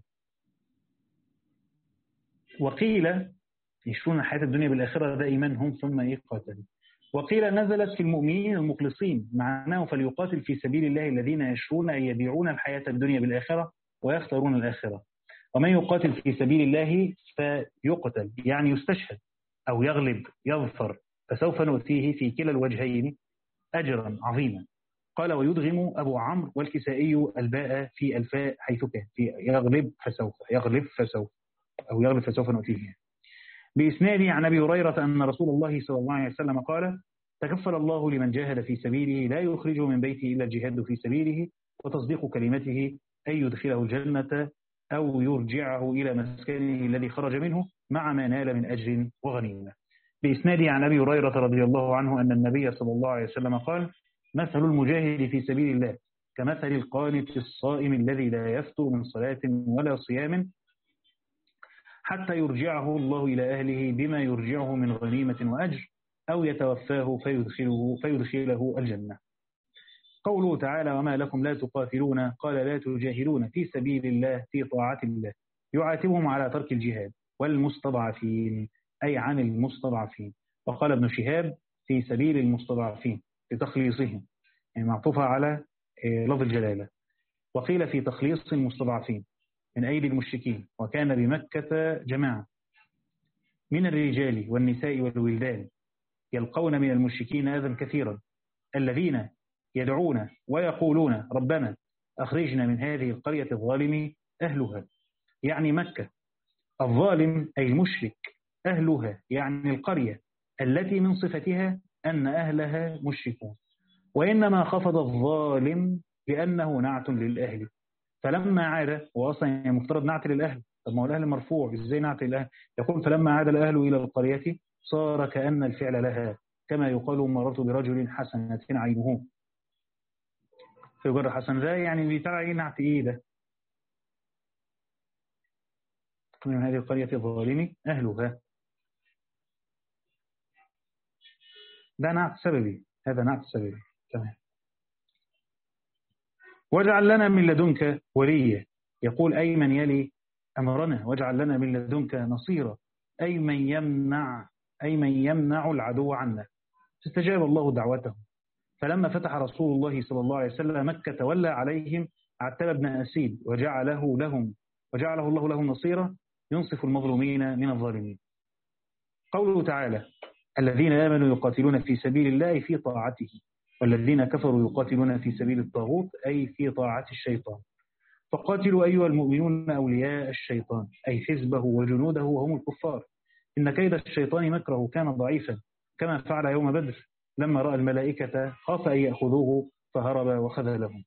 وقيل يشرون الحياة الدنيا بالآخرة ده إيمانهم ثم إيه قاتلوا. وقيل نزلت في المؤمنين المخلصين، معناه فليقاتل في سبيل الله الذين يشرون أن يبيعون الحياة الدنيا بالآخرة ويختارون الآخرة. ومن يقاتل في سبيل الله فيقتل يعني يستشهد أو يغلب يظفر، فسوف نؤتيه في كلا الوجهين أجرا عظيما. قال ويدغم أبو عمرو والكسائي الباء في الفاء حيث كان في يغلب فسوف يغلب فسوف أو يغلب فسوف نؤتيه. بإسناده عن أبي هريرة أن رسول الله صلى الله عليه وسلم قال تكفل الله لمن جاهد في سبيله لا يخرجه من بيته إلا الجهاد في سبيله وتصديق كلمته أن يدخله الجنة أو يرجعه إلى مسكنه الذي خرج منه مع ما نال من أجر وغنيمة. بإسناده عن أبي هريرة رضي الله عنه أن النبي صلى الله عليه وسلم قال مثل المجاهد في سبيل الله كمثل القانت الصائم الذي لا يفتر من صلاة ولا صيام حتى يرجعه الله إلى أهله بما يرجعه من غنيمة وأجر أو يتوفاه فيدخله, فيدخله الجنة. قوله تعالى وما لكم لا تقاتلون قال لا تجاهدون في سبيل الله في طاعة الله، يعاتبهم على ترك الجهاد والمستضعفين أي عن المستضعفين. وقال ابن شهاب في سبيل المستضعفين لتخليصهم، يعني معطوفة على لفظ الجلالة. وقيل في تخليص المستضعفين من أيدي المشركين. وكان بمكة جماعة من الرجال والنساء والولدان يلقون من المشركين أذى كثيرا الذين يدعون ويقولون ربنا أخرجنا من هذه القرية الظالم أهلها، يعني مكة. الظالم أي المشرك، أهلها يعني القرية التي من صفتها أن أهلها مشركون. وإنما خفض الظالم لأنه نعت للأهل، فلما عاد وأصلا المفترض نعت للأهل، طب ما هو الأهل مرفوع إزاي نعت للأهل؟ يقول فلما عاد الأهل إلى القرية صار كأن الفعل لها، كما يقال مررت برجل حسنة عينه في جر حسن ذا، يعني بتاع ايه نعت ايه ده؟ من هذه القرية الظالم أهلها، ده نعت سببي، هذا نعت سببي. تمام. واجعل لنا من لدنك وليا، يقول أي من يلي أمرنا، واجعل لنا من لدنك نصيرا أي من يمنع أي من يمنع العدو عنا. فاستجاب الله دعوته، فلما فتح رسول الله صلى الله عليه وسلم مكة تولى عليهم عتاب بن أسيد وجعله لهم وجعله الله لهم نصيرا ينصف المظلومين من الظالمين. قوله تعالى الذين آمنوا يقاتلون في سبيل الله في طاعته والذين كفروا يقاتلون في سبيل الطاغوت أي في طاعة الشيطان. فقاتلوا أيها المؤمنون أولياء الشيطان أي حزبه وجنوده وهم الكفار، إن كيد الشيطان مكره كان ضعيفا كما فعل يوم بدر لما رأى الملائكة خاف أن يأخذوه فهرب وخذلهم.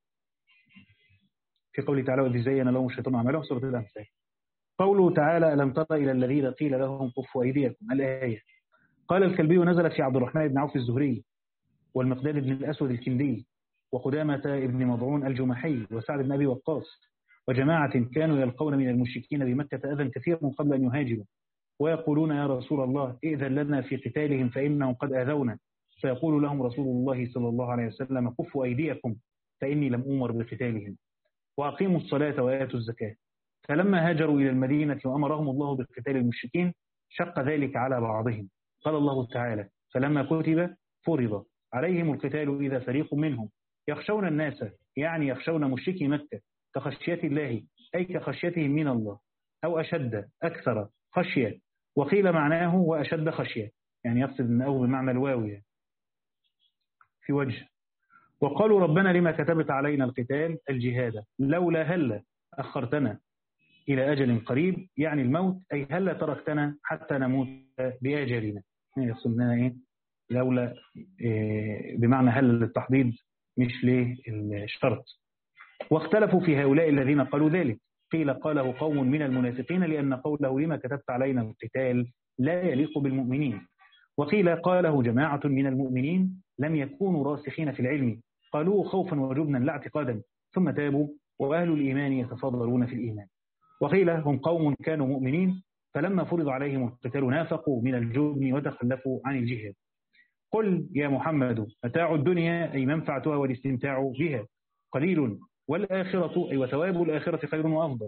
في قوله تعالى وإذ زين لهم الشيطان أعمالهم سورة الأنفال. قوله تعالى ألم تر إلى الذين قيل لهم كفوا أيديكم الآية. قال الكلبي نزلت في عبد الرحمن بن عوف الزهري والمقداد بن الأسود الكندي وقدامة بن مضعون الجمحي وسعد بن أبي وقاص وجماعة كانوا يلقون من المشركين بمكة أذى كثير من قبل أن يهاجروا ويقولون يا رسول الله ائذن لنا في قتالهم فإنهم قد آذونا، فيقول لهم رسول الله صلى الله عليه وسلم كفوا أيديكم فإني لم أمر بقتالهم وأقيموا الصلاة وآتوا الزكاة. فلما هاجروا إلى المدينة وأمرهم الله بقتال المشركين شق ذلك على بعضهم. قال الله تعالى فلما كتب فرض عليهم القتال إذا فريق منهم يخشون الناس يعني يخشون مشركي مكة كخشية الله أي كخشيتهم من الله أو أشد أكثر خشية، وقيل معناه وأشد خشية يعني يقصد أنه بمعنى الواوية في وجه. وقالوا ربنا لما كتبت علينا القتال الجهاد لولا هل أخرتنا إلى أجل قريب يعني الموت أي هل تركتنا حتى نموت بأجلنا، يقصدنا إيه لولا إيه بمعنى هل للتحضيض مش للشرط. واختلفوا في هؤلاء الذين قالوا ذلك، قيل قاله قوم من المنافقين لأن قوله لما كتبت علينا القتال لا يليق بالمؤمنين، وقيل قاله جماعة من المؤمنين لم يكونوا راسخين في العلم قالوا خوفا وجبنا لا اعتقادا ثم تابوا وأهل الإيمان يتفاضلون في الإيمان، وقيل هم قوم كانوا مؤمنين فلما فرض عليهم القتال نافقوا من الجبن وتخلفوا عن الجهاد. قل يا محمد متاع الدنيا أي منفعتها والاستمتاع بها قليل والآخرة أي وثواب الآخرة خير وأفضل.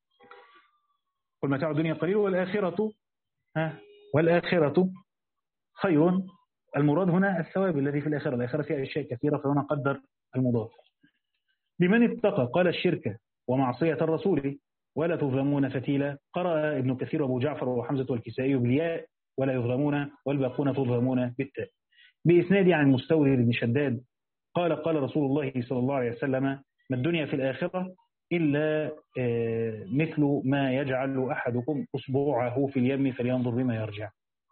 قل متاع الدنيا قليل والآخرة ها والآخرة خير، المراد هنا الثواب الذي في الآخرة، الآخرة فيها أشياء كثيرة فهنا قدر المضاف. لمن اتقى قال الشرك ومعصية الرسول ولا تظلمون فتيلا. قرأ ابن كثير وابو جعفر وحمزة والكسائي بالياء ولا يظلمون والباقون تظلمون بالتاء. بإسناد عن مستورد بن شداد قال قال رسول الله صلى الله عليه وسلم: ما الدنيا في الآخرة إلا مثل ما يجعل أحدكم أصبعه في اليم فلينظر بما يرجع.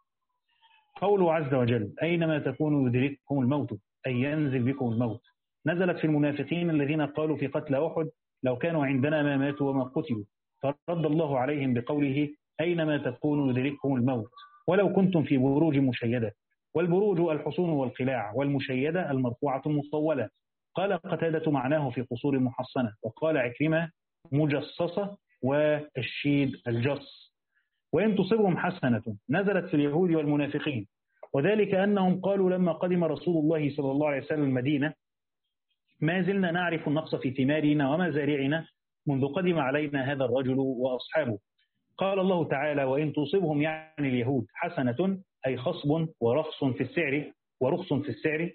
قوله عز وجل: أينما تكونوا يدرككم الموت، أي ينزل بكم الموت، نزلت في المنافقين الذين قالوا في قتل أحد: لو كانوا عندنا ما ماتوا وما قتلوا، فرد الله عليهم بقوله: أينما تكونوا يدرككم الموت ولو كنتم في بروج مشيدة. والبروج الحصون والقلاع، والمشيدة المرفوعة المطولة. قال قتادة معناه في قصور محصنة، وقال عكرمة مجصصة والشيد الجص. وإن تصبهم حسنة، نزلت في اليهود والمنافقين، وذلك أنهم قالوا لما قدم رسول الله صلى الله عليه وسلم المدينة: ما زلنا نعرف النقص في ثمارنا ومزارعنا منذ قدم علينا هذا الرجل وأصحابه. قال الله تعالى: وإن تصبهم يعني اليهود حسنة، أي خصب ورخص في السعر ورخص في السعر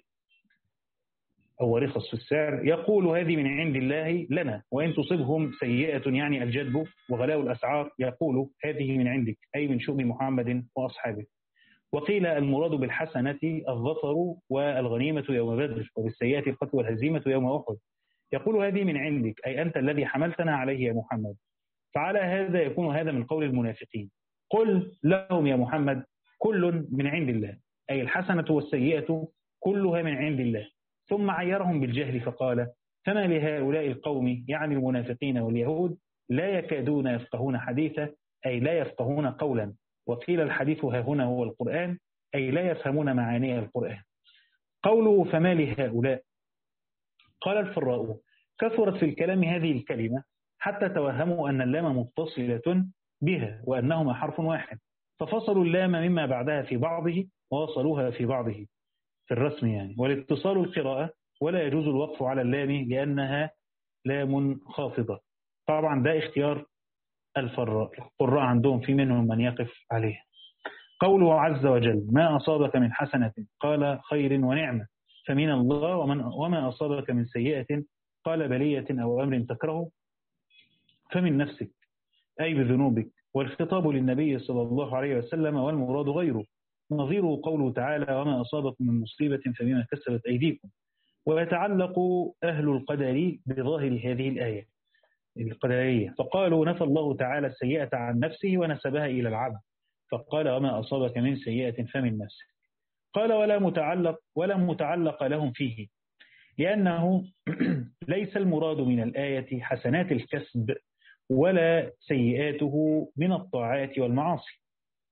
أو رخص في السعر، يقول هذه من عند الله لنا. وإن تصبهم سيئة يعني الجدب وغلاء الأسعار، يقول هذه من عندك، أي من شؤم محمد وأصحابه. وقيل المراد بالحسنة الظفر والغنيمة يوم بدر، وبالسيئة القتل والهزيمة يوم أحد. يقول هذه من عندك، أي أنت الذي حملتنا عليه يا محمد. فعلى هذا يكون هذا من قول المنافقين. قل لهم يا محمد: كل من عند الله، أي الحسنة والسيئة كلها من عند الله. ثم عيرهم بالجهل فقال: فما لهؤلاء القوم، يعني المنافقين واليهود، لا يكادون يفقهون حديثا، أي لا يفقهون قولا. وقيل الحديث ها هنا هو القرآن، أي لا يفهمون معاني القرآن. قوله فما لهؤلاء، قال الفراء: كثرت في الكلام هذه الكلمة حتى توهموا أن اللام متصلة بها وأنهما حرف واحد، ففصلوا اللام مما بعدها في بعضه ووصلوها في بعضه في الرسم يعني، والاتصال القراءة، ولا يجوز الوقف على اللام لأنها لام خافضة. طبعا ده اختيار الفراء، القراء عندهم في منهم من يقف عليه. قوله عز وجل: ما أصابك من حسنة قال خير ونعمة فمن الله، ومن وما أصابك من سيئة قال بلية أو أمر تكره فمن نفسك، أي بذنوبك. والخطاب للنبي صلى الله عليه وسلم، والمراد غيره. نظيره قوله تعالى: وما أصابكم من مصيبة فبما كسبت أيديكم. ويتعلق أهل القدر بظاهر هذه الآية القدرية، فقالوا نفى الله تعالى السيئة عن نفسه ونسبها إلى العبد، فقال: وما أصابك من سيئة فمن نفسك. قال: ولا متعلق ولا متعلق لهم فيه، لأنه ليس المراد من الآية حسنات الكسب ولا سيئاته من الطاعات والمعاصي.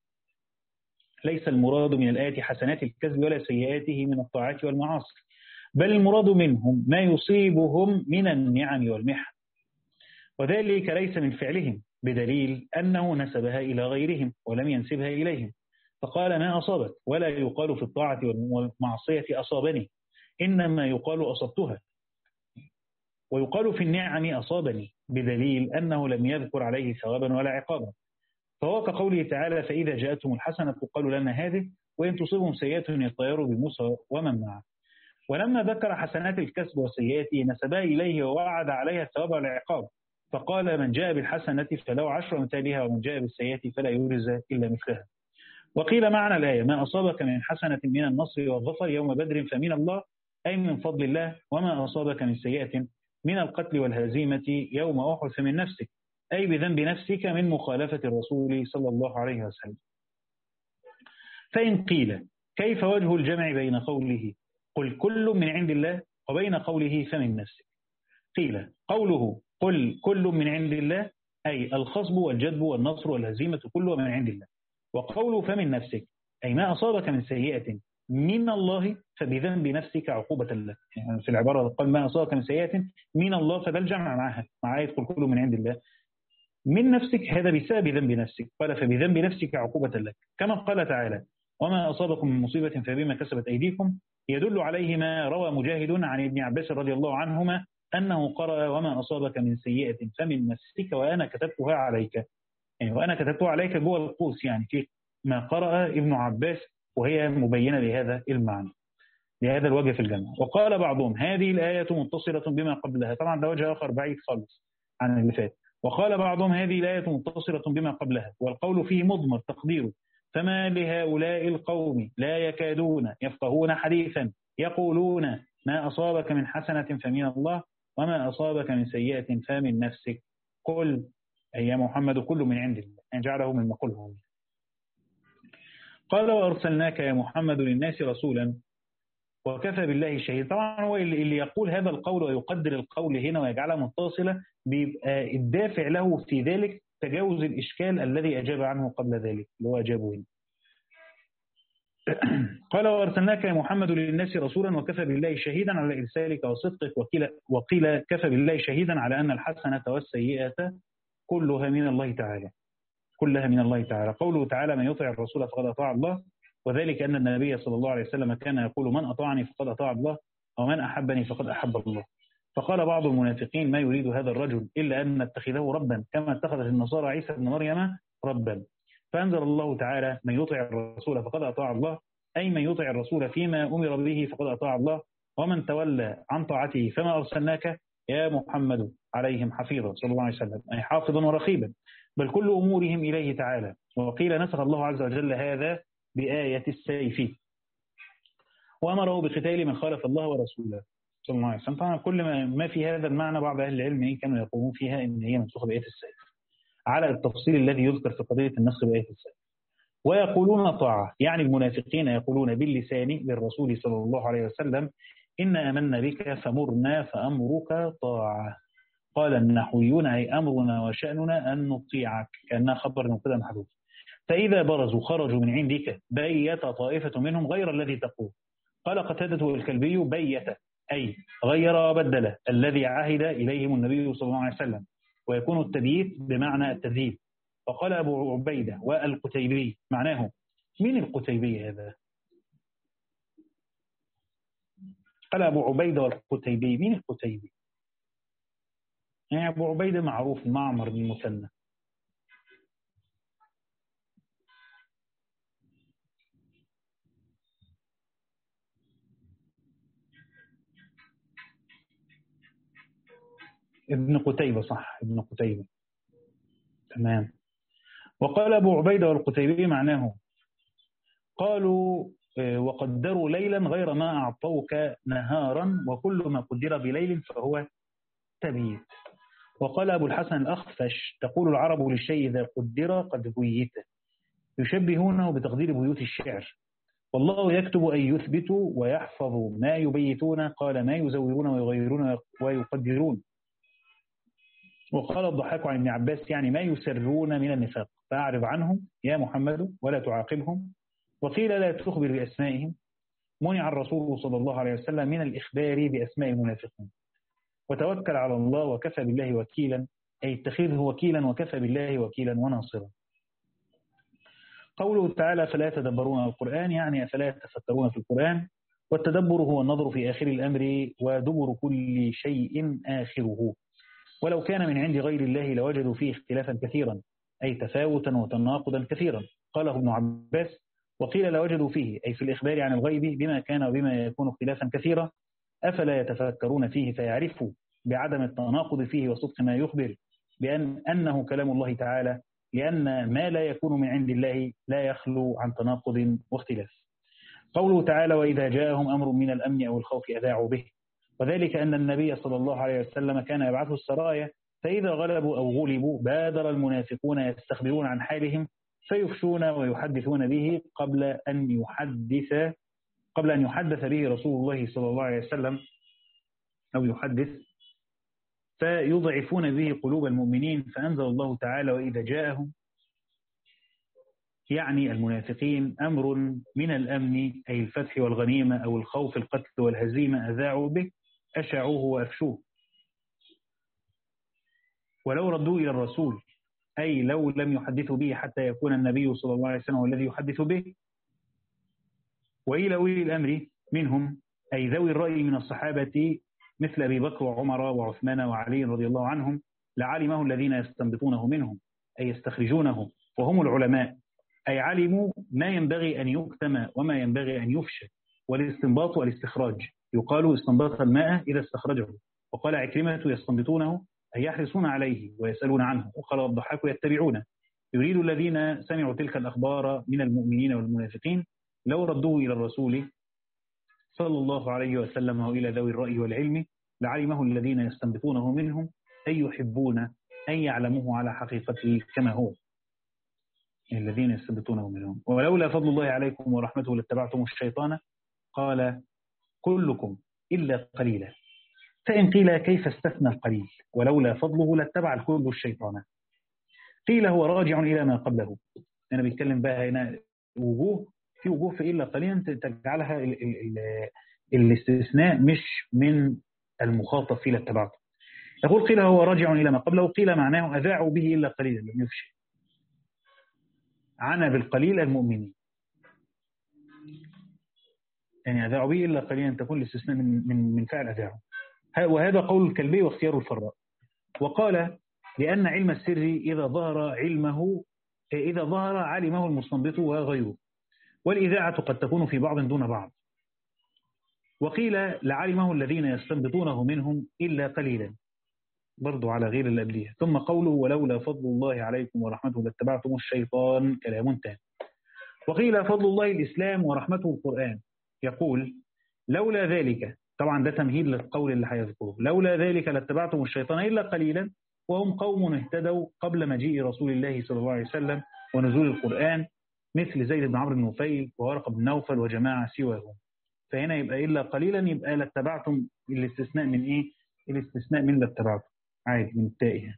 ليس المراد من الآية حسنات الكسب ولا سيئاته من الطاعات والمعاصي، بل المراد منهم ما يصيبهم من النعم والمحن، وذلك ليس من فعلهم، بدليل أنه نسبها إلى غيرهم ولم ينسبها إليهم، فقال: ما أصابت. ولا يقال في الطاعة والمعصية أصابني، إنما يقال أصبتها. ويقال في النعم أصابني، بدليل أنه لم يذكر عليه ثوابا ولا عقابا. فهو كقوله تعالى: فإذا جاءتهم الحسنة قالوا لنا هذه، وإن تصيبهم سيئة يطيروا بموسى ومن معه. ولما ذكر حسنات الكسب وسيئاته نسبها إليه ووعد عليها الثواب والعقاب، فقال: من جاء بالحسنة فله عشر أمثالها، ومن جاء بالسيئة فلا يجزى إلا مثلها. وقيل معنى الآية: ما أصابك من حسنة من النصر والظفر يوم بدر فمن الله، أي من فضل الله. وما أصابك من سيئة من القتل والهزيمة يوم أحد فمن نفسك، أي بذنب نفسك من مخالفة الرسول صلى الله عليه وسلم. فإن قيل كيف وجه الجمع بين قوله قل كل من عند الله وبين قوله فمن نفسك؟ قيل قوله قل كل من عند الله، أي الخصب والجدب والنصر والهزيمة كله من عند الله. وقوله فمن نفسك، أي ما أصابك من سيئة من الله فبذنب نفسك عقوبة لك. يعني في العبارة قال ما أصابك من سيئة من الله، فده الجمع معها مع آية قل كل من عند الله. من نفسك هذا بسبب ذنب نفسك، قال فبذنب نفسك عقوبة لك. كما قال تعالى: وما أصابكم من مصيبة فبما كسبت أيديكم، يدل عليه ما روى مجاهد عن ابن عباس رضي الله عنهما أنه قرأ: وما أصابك من سيئة فمن نفسك وأنا كتبتها عليك. يعني وأنا كتبتها عليك جوه القوس، يعني في ما قرأ ابن عباس وهي مبينة لهذا المعنى، لهذا الوجه في الجمع. وقال بعضهم هذه الآية متصلة بما قبلها، طبعا ده وجه آخر بعيد خالص عن اللي فات. وقال بعضهم هذه الآية متصلة بما قبلها، والقول فيه مضمر تقديره فما لهؤلاء القوم لا يكادون يفقهون حديثا يقولون ما أصابك من حسنة فمن الله وما أصابك من سيئة فمن نفسك قل أي محمد كل من عند الله أن جعله من مقوله. قال وأرسلناك يا محمد للناس رسولا وكفى بالله شهيد. طبعا هو اللي يقول هذا القول ويقدر القول هنا ويجعلها متصلة بيبقى الدافع له في ذلك تجاوز الإشكال الذي أجاب عنه قبل ذلك اللي هو أجابه هنا. قال وأرسلناك يا محمد للناس رسولا وكفى بالله شهيدا على إرسالك وصدقك وقيل, وقيل كفى بالله شهيدا على أن الحسنة والسيئة كلها من الله تعالى كلها من الله تعالى. قوله تعالى من يطع الرسول فقد أطاع الله، وذلك أن النبي صلى الله عليه وسلم كان يقول من أطاعني فقد أطاع الله ومن أحبني فقد أحب الله. فقال بعض المنافقين ما يريد هذا الرجل إلا أن نتخذه ربا كما اتخذت النصارى عيسى بن مريم ربا. فأنزل الله تعالى من يطع الرسول فقد أطاع الله، أي من يطع الرسول فيما أمر به فقد أطاع الله، ومن تولى عن طاعته فما أرسلناك يا محمد عليهم حفيظا صلى الله عليه وسلم، أي حافظا ورقيبا، بل كل أمورهم إليه تعالى. وقيل نسخ الله عز وجل هذا بآية السيف وأمره بقتال من خالف الله ورسوله صلى الله عليه وسلم. طبعا كل ما في هذا المعنى بعض أهل العلم كانوا يقومون فيها إن هي منسوخة بآية السيف على التفصيل الذي يذكر في قضية النسخ بآية السيف. ويقولون طاعة، يعني المنافقين يقولون باللسان للرسول صلى الله عليه وسلم إن آمنا بك فمرنا فأمرك طاعة. قال النحويون أي أمرنا وشأننا أن نطيعك، كأنها خبر مبتدأ محذوف. فإذا برزوا خرجوا من عندك بيت طائفة منهم غير الذي تقول. قال قتادة الكلبي بيت أي غير وبدل الذي عهد إليهم النبي صلى الله عليه وسلم، ويكون التبييت بمعنى التذييب. وقال أبو عبيدة والقتيبي معناه من القتيبي هذا؟ قال أبو عبيدة والقتيبي من القتيبي؟ يعني أبو عبيدة معروف معمر بن مثنى. ابن قتيبة صح، ابن قتيبة تمام. وقال أبو عبيدة والقتيبي معناه قالوا وقدروا ليلا غير ما أعطوك نهارا وكل ما قدر بليل فهو تبيت. وقال أبو الحسن الأخفش تقول العرب للشيء إذا قدر قد بيت، يشبهونه بتقدير بيوت الشعر. والله يكتب أن يثبتوا ويحفظوا ما يبيتون، قال ما يزورون ويغيرون ويقدرون. وقال الضحاك عن ابن عباس يعني ما يسرون من النفاق فأعرض عنهم يا محمد ولا تعاقبهم. وقيل لا تخبر بأسمائهم، منع الرسول صلى الله عليه وسلم من الإخبار بأسماء المنافقين. وتوكل على الله وكفى بالله وكيلا، أي اتخذه وكيلا وكفى بالله وكيلا وناصرا. قوله تعالى فلا يتدبرون القرآن يعني أفلا يتفكرون في القرآن. والتدبر هو النظر في آخر الأمر ودبر كل شيء آخره. ولو كان من عند غير الله لوجدوا فيه اختلافا كثيرا، أي تفاوتا وتناقضا كثيرا. قاله ابن عباس وقيل لوجدوا فيه أي في الإخبار عن الغيب بما كان وبما يكون اختلافا كثيرا، أفلا يتفكرون فيه فيعرفوا بعدم التناقض فيه وصدق ما يخبر بأن أنه كلام الله تعالى، لأن ما لا يكون من عند الله لا يخلو عن تناقض واختلاف. قوله تعالى وإذا جاءهم أمر من الأمن أو الخوف أذاعوا به، وذلك أن النبي صلى الله عليه وسلم كان يبعث السرايا فإذا غلبوا أو غلبوا بادر المنافقون يستخبرون عن حالهم فيفشون ويحدثون به قبل أن يحدث قبل أن يحدث به رسول الله صلى الله عليه وسلم أو يحدث، فيضعفون به قلوب المؤمنين. فأنزل الله تعالى وإذا جاءهم يعني المنافقين أمر من الأمن أي الفتح والغنيمة أو الخوف القتل والهزيمة أذاعوا به أشعوه وأفشوه. ولو ردوا إلى الرسول أي لو لم يحدثوا به حتى يكون النبي صلى الله عليه وسلم الذي يحدث به. وإلى أولي الأمر منهم أي ذوي الرأي من الصحابة مثل أبي بكر وعمر وعثمان وعلي رضي الله عنهم لعلمه الذين يستنبطونه منهم أي يستخرجونه وهم العلماء، أي علموا ما ينبغي أن يكتم وما ينبغي أن يفشى. والاستنباط والاستخراج، يقال استنبط الماء إذا استخرجه. وقال عكرمة يستنبطونه أي يحرصون عليه ويسألون عنه. وقال الضحاك يتبعونه، يريد الذين سمعوا تلك الأخبار من المؤمنين والمنافقين لو ردوه إلى الرسول صلى الله عليه وسلم وإلى ذوي الرأي والعلم لعلمه الذين يستنبطونه منهم أي يحبون أن يعلموه على حقيقته كما هو، الذين يستنبطونه منهم. ولولا فضل الله عليكم ورحمته لاتبعتم الشيطان قال كلكم إلا قليلا. فإن قيل كيف استثنى القليل ولولا فضله لاتبع الكل الشيطان؟ قيل هو راجع إلى ما قبله. أنا بيتكلم بقى هنا وجوه، في وجوه في إلا قليلا تجعلها ال ال ال الاستثناء مش من المخاطب فيه لاتبعته. يقول قيل هو راجع إلى ما قبله، قيل معناه أذاعوا به إلا قليلا لم يفشي، عنا بالقليل المؤمنين، يعني أذاعوا به إلا قليلا تكون الاستثناء من من من فعل أذاعوا. وهذا قول الكلبي واختيار الفراء. وقال لأن علم السر إذا ظهر علمه إذا ظهر علمه المستنبط وغيره، والإذاعة قد تكون في بعض دون بعض. وقيل لعلمه الذين يستنبطونه منهم إلا قليلا، برضو على غير اللي قبلها. ثم قوله ولولا فضل الله عليكم ورحمته لاتبعتم الشيطان كلام تام. وقيل فضل الله الإسلام ورحمته القرآن. يقول لولا ذلك، طبعا ده تمهيد للقول اللي هيذكره، لولا ذلك لاتبعتم الشيطان إلا قليلا، وهم قوم اهتدوا قبل مجيء رسول الله صلى الله عليه وسلم ونزول القرآن، مثل زيد بن عمرو بن نفيل وورقة بن نوفل وجماعة سواهم. فهنا يبقى إلا قليلا، يبقى لاتبعتم الاستثناء من إيه؟ الاستثناء من لاتبعتم عادي من التائه.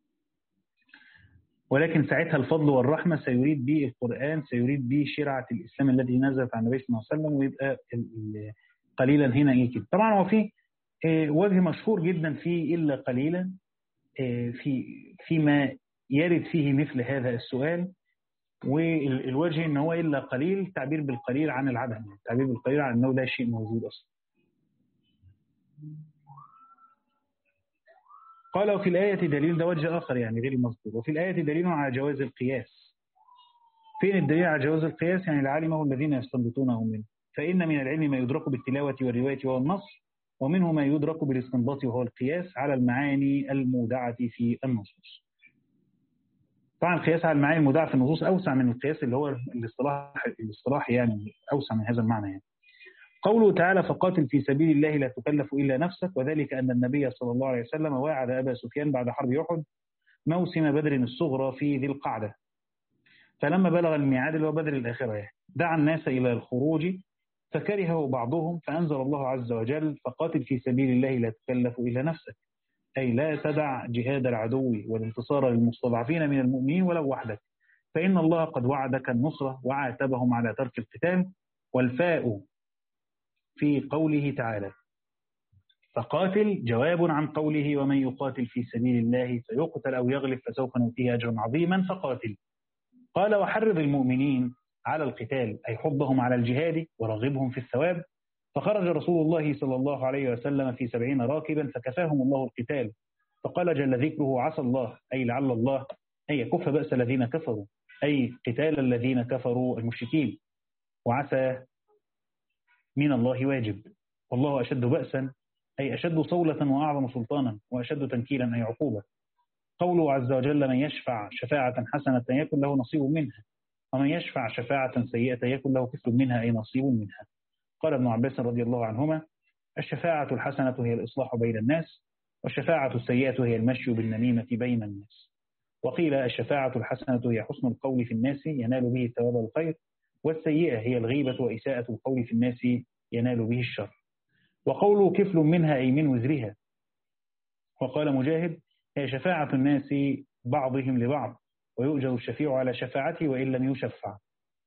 ولكن ساعتها الفضل والرحمة سيريد به القرآن، سيريد به شرعة الإسلام الذي نزلت عن النبي صلى الله عليه وسلم، ويبقى قليلا هنا إيه كده. طبعا هو في وجه مشهور جدا في إلا قليلا في فيما يرد فيه مثل هذا السؤال، والوجه ان هو إلا قليل تعبير بالقليل عن العدم، تعبير بالقليل عن أنه لا شيء موجود أصلا. قال وفي الآية دليل، ده وجه آخر يعني غير المذكور، وفي الآية دليل على جواز القياس. فين الدليل على جواز القياس؟ يعني لعلمه الذين يستنبطونه منه. فإن من العلم ما يدرك بالتلاوة والرواية وهو النص، ومنه ما يدرك بالاستنباط وهو القياس على المعاني المودعة في النصوص. طبعا القياس على المعاني المودعة في النصوص أوسع من القياس اللي هو الاصطلاح الاصطلاح يعني أوسع من هذا المعنى. يعني قوله تعالى فقاتل في سبيل الله لا تكلف إلا نفسك، وذلك أن النبي صلى الله عليه وسلم واعد أبا سفيان بعد حرب أحد موسم بدر الصغرى في ذي القعدة، فلما بلغ الميعاد اللي هو بدر الآخرة يعني دعا الناس إلى الخروج فكرهه بعضهم، فأنزل الله عز وجل فقاتل في سبيل الله لا تكلف إلا نفسك، أي لا تدع جهاد العدو والانتصار للمستضعفين من المؤمنين ولو وحدك، فإن الله قد وعدك النصرة وعاتبهم على ترك القتال. والفاء في قوله تعالى فقاتل جواب عن قوله ومن يقاتل في سبيل الله فيقتل أو يغلب فسوف نؤتيه أجرا عظيما فقاتل. قال وحرض المؤمنين على القتال، أي حضهم على الجهاد ورغبهم في الثواب. فخرج رسول الله صلى الله عليه وسلم في سبعين راكبا فكفاهم الله القتال، فقال جل ذكره عسى الله، أي لعل الله أن يكف بأس الذين كفروا، أي قتال الذين كفروا المشركين، وعسى من الله واجب، والله أشد بأسا أي أشد صولة وأعظم سلطانا، وأشد تنكيلا أي عقوبة. قوله عز وجل من يشفع شفاعة حسنة يكن له نصيب منها، ومن يشفع شفاعة سيئة يكن له كفل منها أي نصيب منها. قال ابن عباس رضي الله عنهما الشفاعة الحسنة هي الإصلاح بين الناس، والشفاعة السيئة هي المشي بالنميمة بين الناس. وقيل الشفاعة الحسنة هي حسن القول في الناس ينال به ثواب الخير، والسيئة هي الغيبة وإساءة القول في الناس ينال به الشر. وقوله كفل منها أي من وزرها. وقال مجاهد هي شفاعة الناس بعضهم لبعض، ويؤجر الشفيع على شفاعته وإن لم يشفع.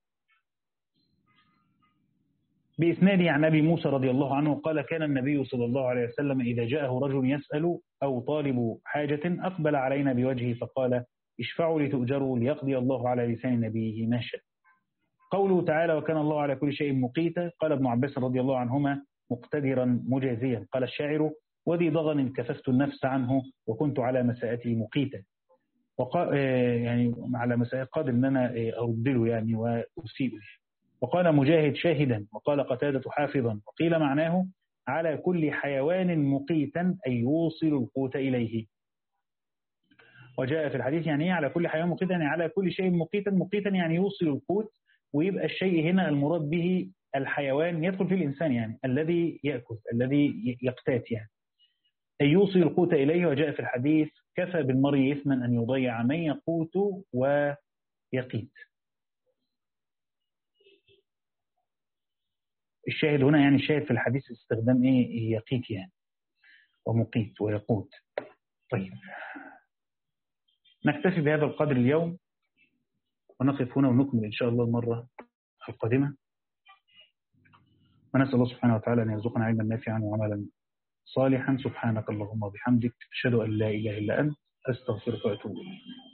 بإسناده عن أبي موسى رضي الله عنه قال كان النبي صلى الله عليه وسلم إذا جاءه رجل يسأل أو طالب حاجة أقبل علينا بوجهه فقال اشفعوا لتؤجروا ليقضي الله على لسان نبيه ما شاء. قوله تعالى وكان الله على كل شيء مقيتا. قال ابن عباس رضي الله عنهما مقتدرا مجازيا. قال الشاعر وذي ضغن كففت النفس عنه وكنت على مساءته مقيتا. وقال يعني على مسائل قادر ان انا ارد له يعني واسيء. وقال مجاهد شاهدا، وقال قتادة حافظا، وقيل معناه على كل حيوان مقيتا أي يوصل القوت إليه. وجاء في الحديث يعني ايه على كل حيوان مقيتا؟ يعني على كل شيء مقيتا. مقيتا يعني يوصل القوت، ويبقى الشيء هنا المراد به الحيوان يدخل فيه الإنسان، يعني الذي يأكل الذي يقتات يعني، أي يوصل القوت إليه. وجاء في الحديث كفى بالمرء إثما أن يضيع من يقوت ويقيت. الشاهد هنا يعني الشاهد في الحديث استخدام ايه؟ يقيت يعني، ومقيت ويقوت. طيب نكتفي بهذا القدر اليوم، ونقف هنا ونكمل إن شاء الله المرة القادمة. ونسأل الله سبحانه وتعالى أن يرزقنا علما نافعا وعملا صالحا. سبحانك اللهم وبحمدك، أشهد أن لا إله إلا أنت، أستغفرك وأتوب إليك.